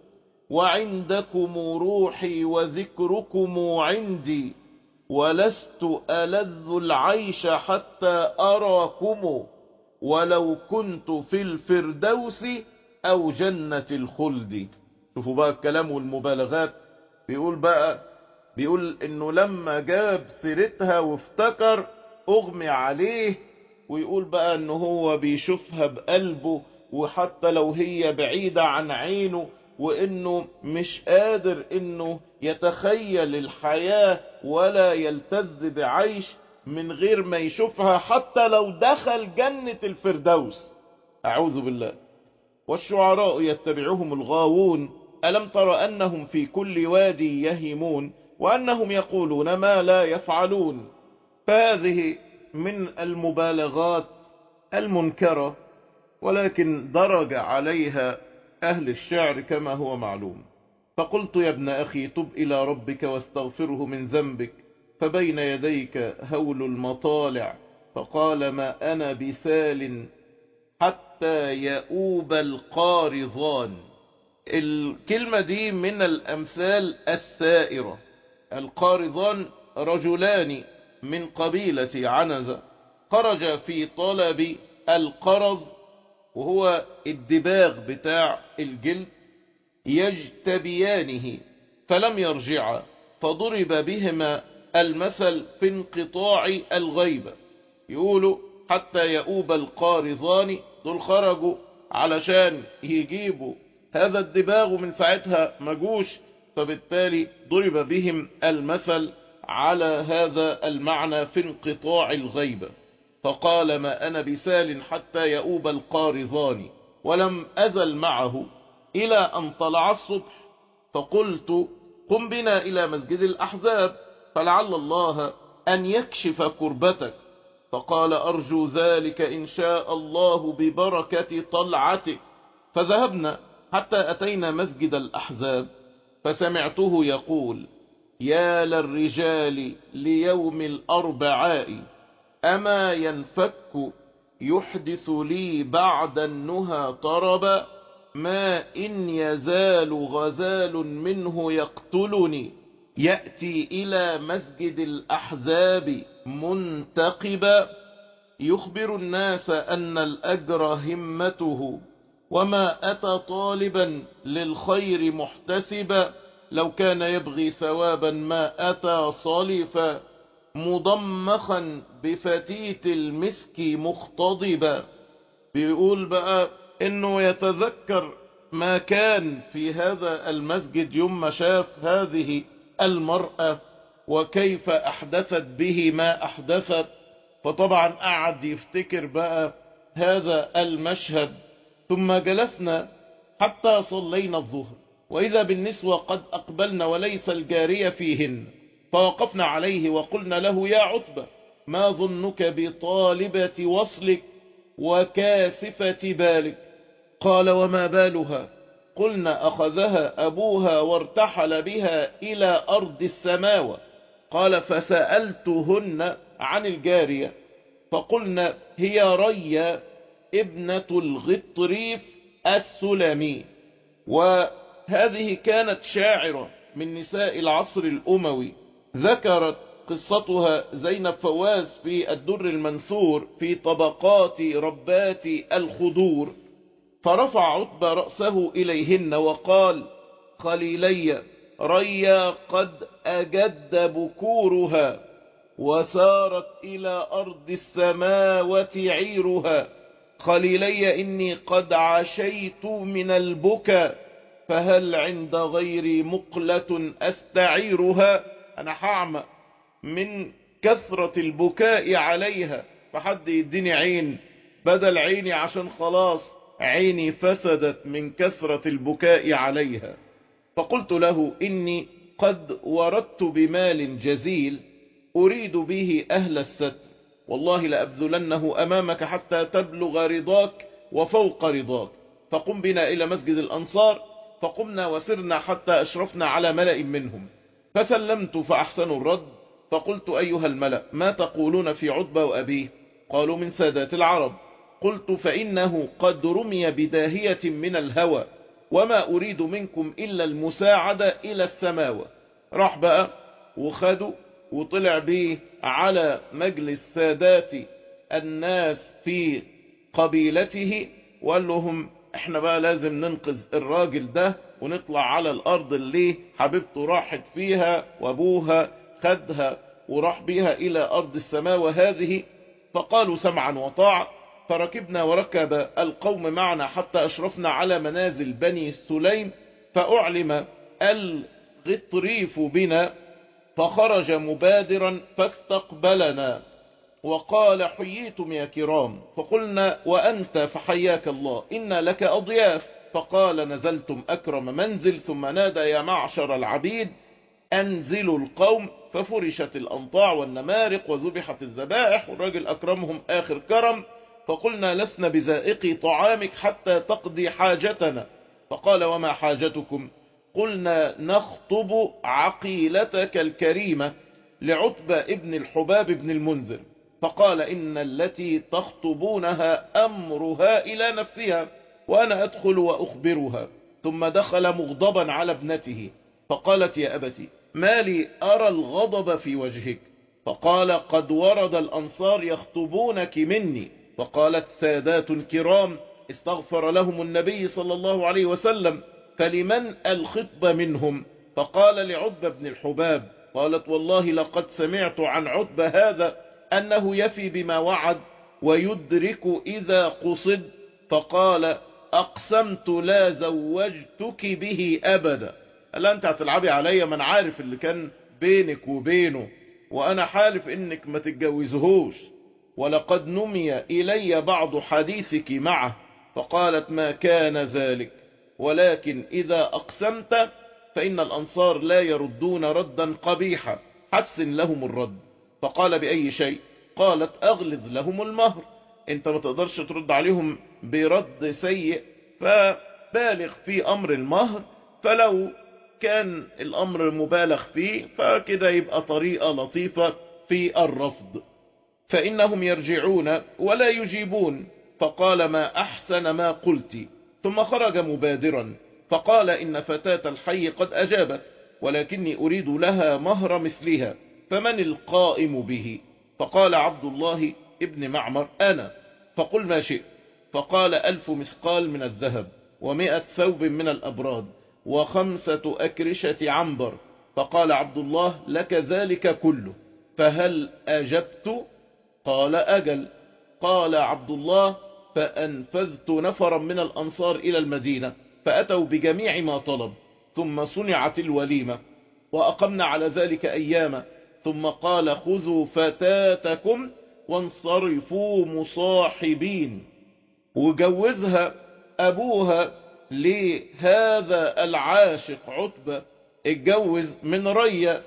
A: وعندكم روحي وذكركم عندي، ولست ألذ العيش حتى أراكم، ولو كنت في الفردوس أو جنة الخلد. شوفوا بقى الكلام والمبالغات. بيقول بقى بيقول إنه لما جاب سيرتها وافتكر أغمي عليه، ويقول بقى إنه هو بيشوفها بقلبه، وحتى لو هي بعيدة عن عينه، وإنه مش قادر إنه يتخيل الحياة ولا يلتذ بعيش من غير ما يشوفها حتى لو دخل جنة الفردوس، أعوذ بالله. والشعراء يتبعهم الغاوون ألم تر أنهم في كل وادي يهيمون وأنهم يقولون ما لا يفعلون. فهذه من المبالغات المنكرة، ولكن درج عليها أهل الشعر كما هو معلوم. فقلت يا ابن أخي تب إلى ربك واستغفره من ذنبك، فبين يديك هول المطالع. فقال ما أنا بسال حتى يؤوب القارظان. الكلمة دي من الأمثال السائرة. القارظان رجلان من قبيلة عنزة خرج في طلب القرظ، وهو الدباغ بتاع الجلد، يجتبيانه فلم يرجعا، فضرب بهما المثل في انقطاع الغيبة. يقولوا حتى يؤوب القارظان، دول خرجوا علشان يجيبوا هذا الدباغ من ساعتها مجوش، فبالتالي ضرب بهم المثل على هذا المعنى في انقطاع الغيبة. فقال ما أنا بسال حتى يؤوب القارظان، ولم أزل معه إلى أن طلع الصبح. فقلت قم بنا إلى مسجد الأحزاب فلعل الله أن يكشف كربتك. فقال أرجو ذلك إن شاء الله ببركة طلعتك. فذهبنا حتى أتينا مسجد الأحزاب، فسمعته يقول يا للرجال ليوم الأربعاء، أما ينفك يحدث لي بعد النهى طربا، ما إن يزال غزال منه يقتلني، يأتي إلى مسجد الأحزاب منتقبا، يخبر الناس أن الأجر همته، وما أتى طالبا للخير محتسبا، لو كان يبغي ثوابا ما أتى صالفا، مضمخا بفتيت المسك مختضبا. بيقول بقى انه يتذكر ما كان في هذا المسجد يوم ما شاف هذه المرأة وكيف احدثت به ما احدثت. فطبعا قعد يفتكر بقى هذا المشهد. ثم جلسنا حتى صلينا الظهر، واذا بالنسوة قد اقبلنا وليس الجارية فيهن، فوقفنا عليه وقلنا له يا عتبة ما ظنك بطالبة وصلك وكاسفة بالك؟ قال وما بالها؟ قلنا أخذها أبوها وارتحل بها إلى أرض السماوة. قال فسألتهن عن الجارية فقلنا هي ريا ابنة الغطريف السلمي. وهذه كانت شاعرة من نساء العصر الأموي، ذكرت قصتها زينب فواز في الدر المنثور في طبقات ربات الخدور. فرفع عتبة رأسه إليهن وقال خليلي ريا قد أجد بكورها، وسارت إلى أرض السماوة عيرها، خليلي إني قد عشيت من البكا، فهل عند غيري مقلة أستعيرها؟ أنا حعمى من كثرة البكاء عليها، فحد يديني عين بدل عيني عشان خلاص عيني فسدت من كثرة البكاء عليها. فقلت له إني قد وردت بمال جزيل أريد به أهل الستر، والله لأبذلنه أمامك حتى تبلغ رضاك وفوق رضاك، فقم بنا إلى مسجد الأنصار. فقمنا وسرنا حتى أشرفنا على ملأ منهم، فسلمت فأحسنوا الرد. فقلت أيها الملأ ما تقولون في عتبة وأبيه؟ قالوا من سادات العرب. قلت فإنه قد رمي بداهية من الهوى، وما أريد منكم إلا المساعدة إلى السماوة. راح بقى وخدوا وطلع به على مجلس سادات الناس في قبيلته، وقال لهم احنا بقى لازم ننقذ الراجل ده ونطلع على الأرض اللي حبيبته راحت فيها وابوها خدها وراح بها إلى أرض السماوة هذه. فقالوا سمعا وطاعة. فركبنا وركب القوم معنا حتى أشرفنا على منازل بني سليم، فأعلم الغطريف بنا، فخرج مبادرا فاستقبلنا وقال حييتم يا كرام، فقلنا وأنت فحياك الله، إن لك أضياف. فقال نزلتم أكرم منزل، ثم نادى يا معشر العبيد أنزلوا القوم، ففرشت الأنطاع والنمارق وذبحت الذبائح، والراجل أكرمهم آخر كرم. فقلنا لسنا بزائقي طعامك حتى تقضي حاجتنا. فقال وما حاجتكم؟ قلنا نخطب عقيلتك الكريمة لعتبة ابن الحباب بن المنذر. فقال إن التي تخطبونها أمرها إلى نفسها، وأنا أدخل وأخبرها. ثم دخل مغضبا على ابنته، فقالت يا أبتي ما لي أرى الغضب في وجهك؟ فقال قد ورد الأنصار يخطبونك مني. فقالت سادات كرام استغفر لهم النبي صلى الله عليه وسلم، فلمن الخطب منهم؟ فقال لعتبة بن الحباب. قالت والله لقد سمعت عن عتبة هذا أنه يفي بما وعد ويدرك إذا قصد. فقال أقسمت لا زوجتك به أبدا. قال أنت هتلعبي عليا، من عارف اللي كان بينك وبينه، وأنا حالف إنك ما تتجوزهوش، ولقد نمي إلي بعض حديثك معه. فقالت ما كان ذلك، ولكن إذا أقسمت فإن الأنصار لا يردون ردا قبيحا، حسن لهم الرد. فقال بأي شيء؟ قالت أغلظ لهم المهر، انت ما تقدرش ترد عليهم برد سيء، فبالغ في أمر المهر، فلو كان الأمر مبالغ فيه فكده يبقى طريقة لطيفة في الرفض، فإنهم يرجعون ولا يجيبون. فقال ما أحسن ما قلت. ثم خرج مبادرا فقال إن فتاة الحي قد أجابت، ولكني أريد لها مهر مثلها، فمن القائم به؟ فقال عبد الله ابن معمر أنا. فقل ما شئت. فقال ألف مثقال من الذهب، ومئة ثوب من الأبراد، وخمسة أكرشة عنبر. فقال عبد الله لك ذلك كله، فهل أجبت؟ قال أجل. قال عبد الله فأنفذت نفرا من الأنصار إلى المدينة، فأتوا بجميع ما طلب، ثم صنعت الوليمة، وأقمنا على ذلك أياما. ثم قال خذوا فتاتكم وانصرفوا مصاحبين. وجوزها أبوها لهذا العاشق عتبة، اتجوز من ريا.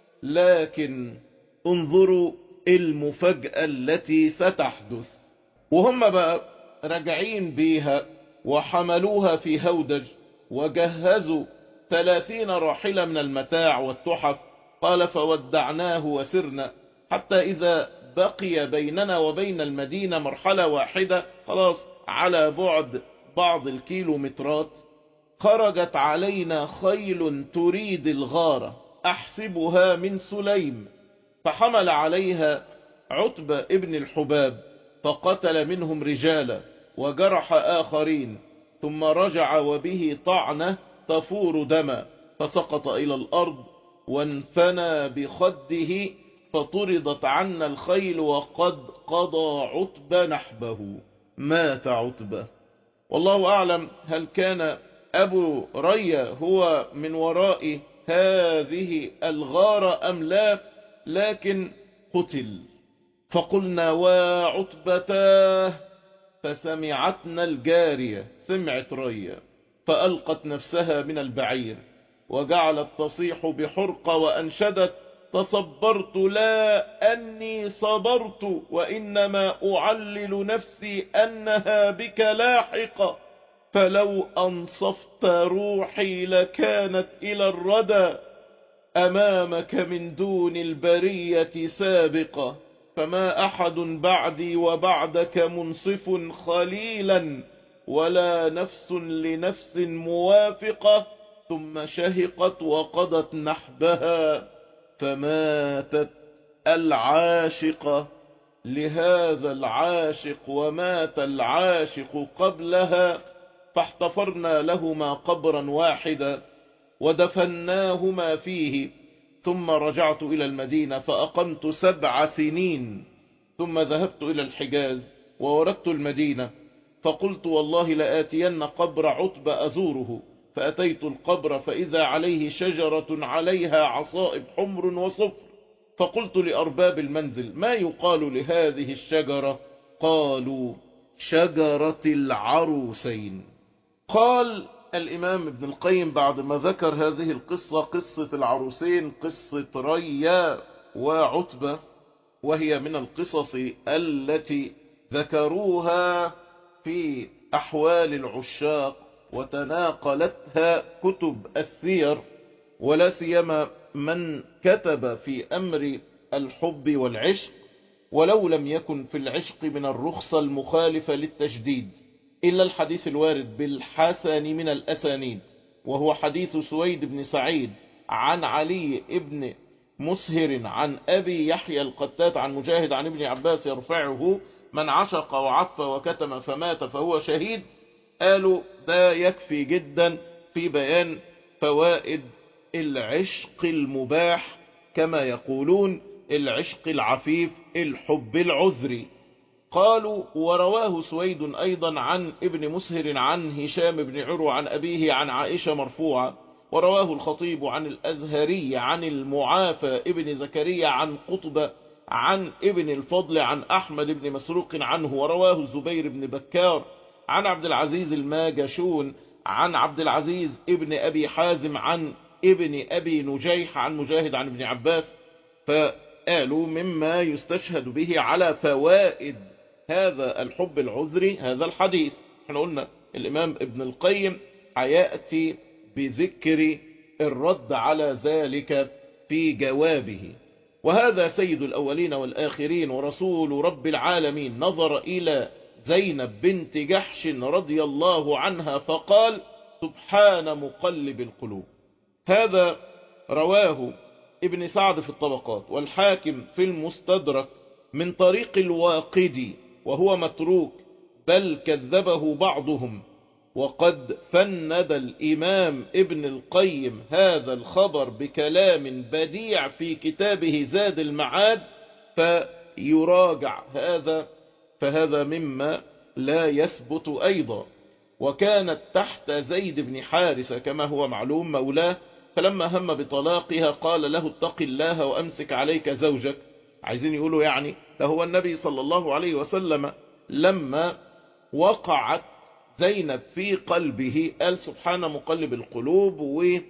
A: لكن انظروا المفاجأة التي ستحدث. وهم بقى راجعين بيها وحملوها في هودج، وجهزوا ثلاثين راحلة من المتاع والتحف. قال فودعناه وسرنا، حتى إذا بقي بيننا وبين المدينة مرحلة واحدة، خلاص على بعد بعض الكيلومترات، خرجت علينا خيل تريد الغارة أحسبها من سليم، فحمل عليها عتبة ابن الحباب، فقتل منهم رجالا وجرح آخرين، ثم رجع وبه طعنة تفور دما، فسقط إلى الأرض وانفنى بخده، فطردت عنا الخيل وقد قضى عتبة نحبه. مات عتبة. والله أعلم هل كان أبو ريا هو من وراء هذه الغارة أم لا، لكن قتل. فقلنا وعتبتاه، فسمعتنا الجارية، سمعت ريا، فألقت نفسها من البعير وجعلت تصيح بحرقة وأنشدت تصبرت لا أني صبرت، وإنما أعلل نفسي أنها بك لاحقة، فلو أنصفت روحي لكانت إلى الردى، أمامك من دون البرية سابقة، فما أحد بعدي وبعدك منصف خليلا، ولا نفس لنفس موافقة. ثم شهقت وقضت نحبها، فماتت العاشقة لهذا العاشق، ومات العاشق قبلها، فاحتفرنا لهما قبرا واحدا ودفناهما فيه. ثم رجعت إلى المدينة فأقمت سبع سنين، ثم ذهبت إلى الحجاز ووردت المدينة، فقلت والله لآتين قبر عتبة أزوره، فأتيت القبر فإذا عليه شجرة عليها عصائب حمر وصفر، فقلت لأرباب المنزل: ما يقال لهذه الشجرة؟ قالوا: شجرة العروسين. قال الإمام ابن القيم بعد ما ذكر هذه القصة، قصة العروسين، قصة ريا وعتبة، وهي من القصص التي ذكروها في أحوال العشاق وتناقلتها كتب السير، ولا سيما من كتب في أمر الحب والعشق، ولو لم يكن في العشق من الرخصة المخالفة للتشديد إلا الحديث الوارد بالحسن من الأسانيد، وهو حديث سويد بن سعيد عن علي بن مسهر عن أبي يحيى القتات عن مجاهد عن ابن عباس يرفعه: من عشق وعف وكتم فمات فهو شهيد. قالوا ده يكفي جدا في بيان فوائد العشق المباح، كما يقولون العشق العفيف، الحب العذري. قالوا: ورواه سويد أيضا عن ابن مسهر عن هشام بن عروة عن أبيه عن عائشة مرفوعة، ورواه الخطيب عن الأزهري عن المعافى ابن زكريا عن قطبة عن ابن الفضل عن أحمد بن مسروق عنه، ورواه الزبير بن بكار عن عبد العزيز الماجشون عن عبد العزيز ابن أبي حازم عن ابن أبي نجيح عن مجاهد عن ابن عباس. فقالوا مما يستشهد به على فوائد هذا الحب العذري هذا الحديث. احنا قلنا الإمام ابن القيم هيأتي بذكر الرد على ذلك في جوابه. وهذا سيد الأولين والآخرين ورسول رب العالمين نظر إلى زينب بنت جحش رضي الله عنها فقال: سبحان مقلب القلوب. هذا رواه ابن سعد في الطبقات والحاكم في المستدرك من طريق الواقدي، وهو متروك بل كذبه بعضهم. وقد فند الإمام ابن القيم هذا الخبر بكلام بديع في كتابه زاد المعاد، فيراجع هذا، فهذا مما لا يثبت أيضا. وكانت تحت زيد بن حارثة كما هو معلوم مولاه، فلما هم بطلاقها قال له: اتق الله وأمسك عليك زوجك. عايزين يقولوا يعني ده هو النبي صلى الله عليه وسلم لما وقعت زينب في قلبه قال: سبحان مقلب القلوب،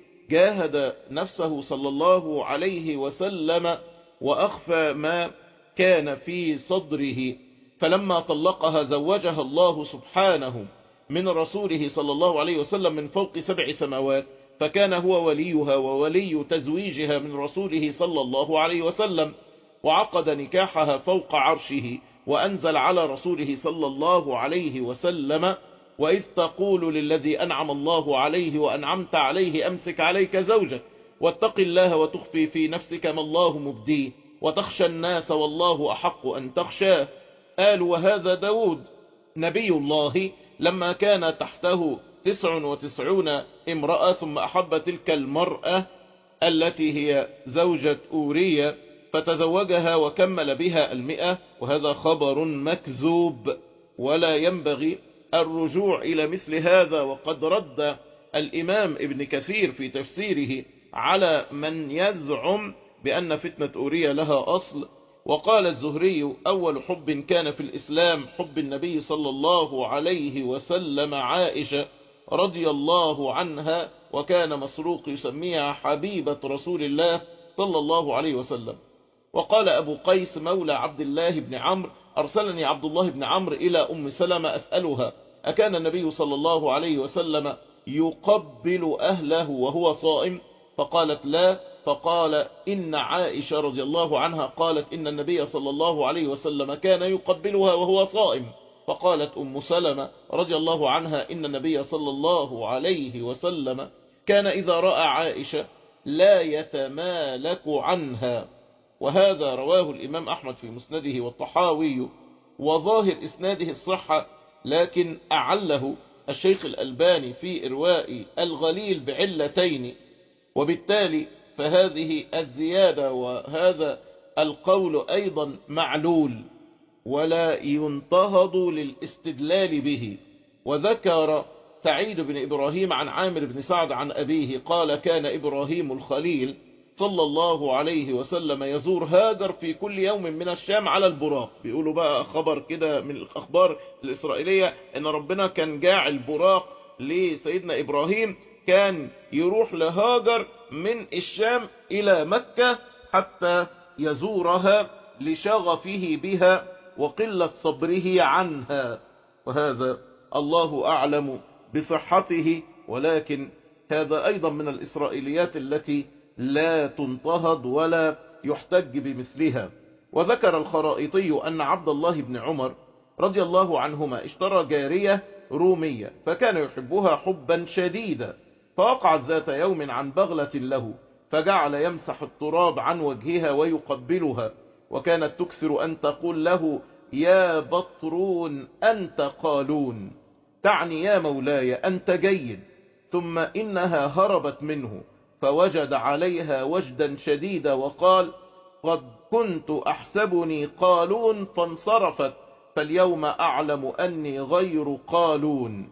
A: وجاهد نفسه صلى الله عليه وسلم وأخفى ما كان في صدره. فلما طلقها زوجها الله سبحانه من رسوله صلى الله عليه وسلم من فوق سبع سماوات، فكان هو وليها وولي تزويجها من رسوله صلى الله عليه وسلم، وعقد نكاحها فوق عرشه، وأنزل على رسوله صلى الله عليه وسلم: وإذ تقول للذي أنعم الله عليه وأنعمت عليه أمسك عليك زوجك واتق الله وتخفي في نفسك ما الله مبديه وتخشى الناس والله أحق أن تخشاه. قال: وهذا داود نبي الله لما كان تحته تسع وتسعون امرأة ثم أحب تلك المرأة التي هي زوجة أورية فتزوجها وكمل بها المئة. وهذا خبر مكذوب ولا ينبغي الرجوع إلى مثل هذا. وقد رد الإمام ابن كثير في تفسيره على من يزعم بأن فتنة أورية لها أصل. وقال الزهري: أول حب كان في الإسلام حب النبي صلى الله عليه وسلم عائشة رضي الله عنها، وكان مسروق يسميها حبيبة رسول الله صلى الله عليه وسلم. وقال أبو قيس مولى عبد الله بن عمرو: أرسلني عبد الله بن عمرو إلى أم سلمة أسألها أكان النبي صلى الله عليه وسلم يقبل أهله وهو صائم؟ فقالت: لا. فقال: إن عائشة رضي الله عنها قالت إن النبي صلى الله عليه وسلم كان يقبلها وهو صائم. فقالت أم سلمة رضي الله عنها: إن النبي صلى الله عليه وسلم كان إذا رأى عائشة لا يتمالك عنها. وهذا رواه الإمام أحمد في مسنده والطحاوي، وظاهر إسناده الصحة، لكن أعله الشيخ الألباني في إرواء الغليل بعلتين، وبالتالي فهذه الزيادة وهذا القول أيضا معلول ولا ينتهض للاستدلال به. وذكر سعيد بن إبراهيم عن عامر بن سعد عن أبيه قال: كان إبراهيم الخليل صلى الله عليه وسلم يزور هاجر في كل يوم من الشام على البراق. بيقولوا بقى خبر كده من الأخبار الإسرائيلية ان ربنا كان جاعل براق لسيدنا إبراهيم، كان يروح لهاجر من الشام إلى مكة حتى يزورها لشغفه بها وقلة صبره عنها، وهذا الله أعلم بصحته، ولكن هذا أيضا من الإسرائيليات التي لا تنتهض ولا يحتج بمثلها. وذكر الخرائطي أن عبد الله بن عمر رضي الله عنهما اشترى جارية رومية فكان يحبها حبا شديدا، فوقعت ذات يوم عن بغلة له فجعل يمسح التراب عن وجهها ويقبلها، وكانت تكثر أن تقول له يا بطرون أنت قالون، تعني يا مولاي أنت جيد. ثم إنها هربت منه فوجد عليها وجدا شديدا وقال قد كنت أحسبني قالون فانصرفت، فاليوم أعلم أني غير قالون.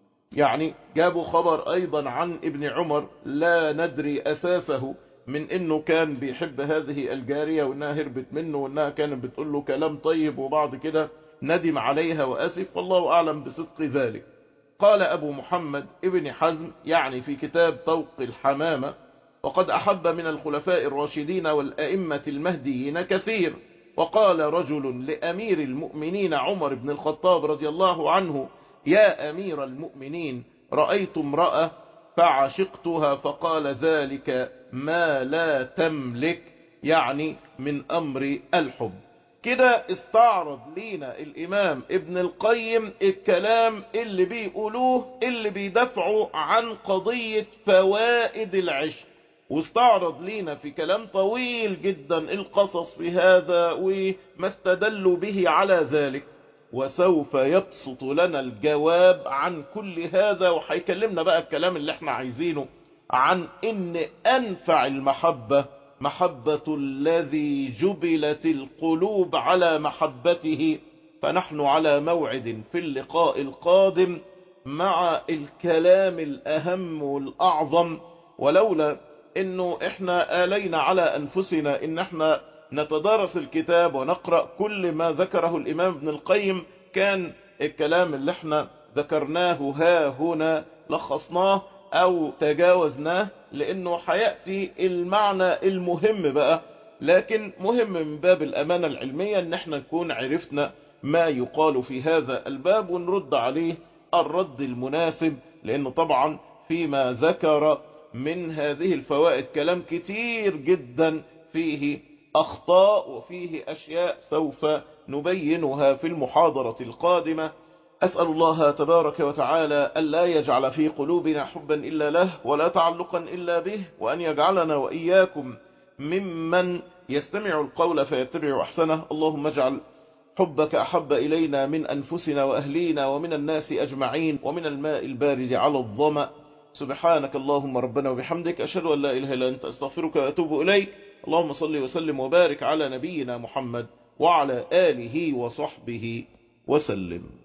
A: يعني جابوا خبر أيضا عن ابن عمر لا ندري أساسه، من انه كان بيحب هذه الجارية وانها هربت منه وانها كانت بتقول له كلام طيب وبعد كده ندم عليها واسف، والله اعلم بصدق ذلك. قال ابو محمد ابن حزم يعني في كتاب طوق الحمامة وقد احب من الخلفاء الراشدين والائمة المهديين كثير. وقال رجل لامير المؤمنين عمر بن الخطاب رضي الله عنه يا امير المؤمنين رأيت امرأة فعشقتها، فقال ذلك ما لا تملك، يعني من امر الحب. كده استعرض لينا الامام ابن القيم الكلام اللي بيقولوه اللي بيدافعوا عن قضية فوائد العشق، واستعرض لينا في كلام طويل جدا القصص في هذا وما استدلوا به على ذلك، وسوف يبسط لنا الجواب عن كل هذا، وهيكلمنا بقى الكلام اللي احنا عايزينه عن ان انفع المحبة محبة الذي جبلت القلوب على محبته. فنحن على موعد في اللقاء القادم مع الكلام الاهم والاعظم، ولولا انه احنا آلينا على انفسنا ان احنا نتدارس الكتاب ونقرأ كل ما ذكره الامام ابن القيم، كان الكلام اللي احنا ذكرناه ها هنا لخصناه او تجاوزناه، لانه حياتي المعنى المهم بقى، لكن مهم من باب الامانة العلمية ان احنا نكون عرفنا ما يقال في هذا الباب ونرد عليه الرد المناسب، لانه طبعا فيما ذكر من هذه الفوائد كلام كتير جدا فيه اخطاء وفيه اشياء سوف نبينها في المحاضرة القادمة. أسأل الله تبارك وتعالى ألا يجعل في قلوبنا حبا إلا له ولا تعلقا إلا به، وأن يجعلنا وإياكم ممن يستمع القول فيتبع أحسنه. اللهم اجعل حبك أحب إلينا من أنفسنا وأهلينا ومن الناس أجمعين ومن الماء البارد على الظمأ. سبحانك اللهم ربنا وبحمدك، أشهد أن لا إله إلا أنت، أستغفرك وأتوب إليك. اللهم صل وسلم وبارك على نبينا محمد وعلى آله وصحبه وسلم.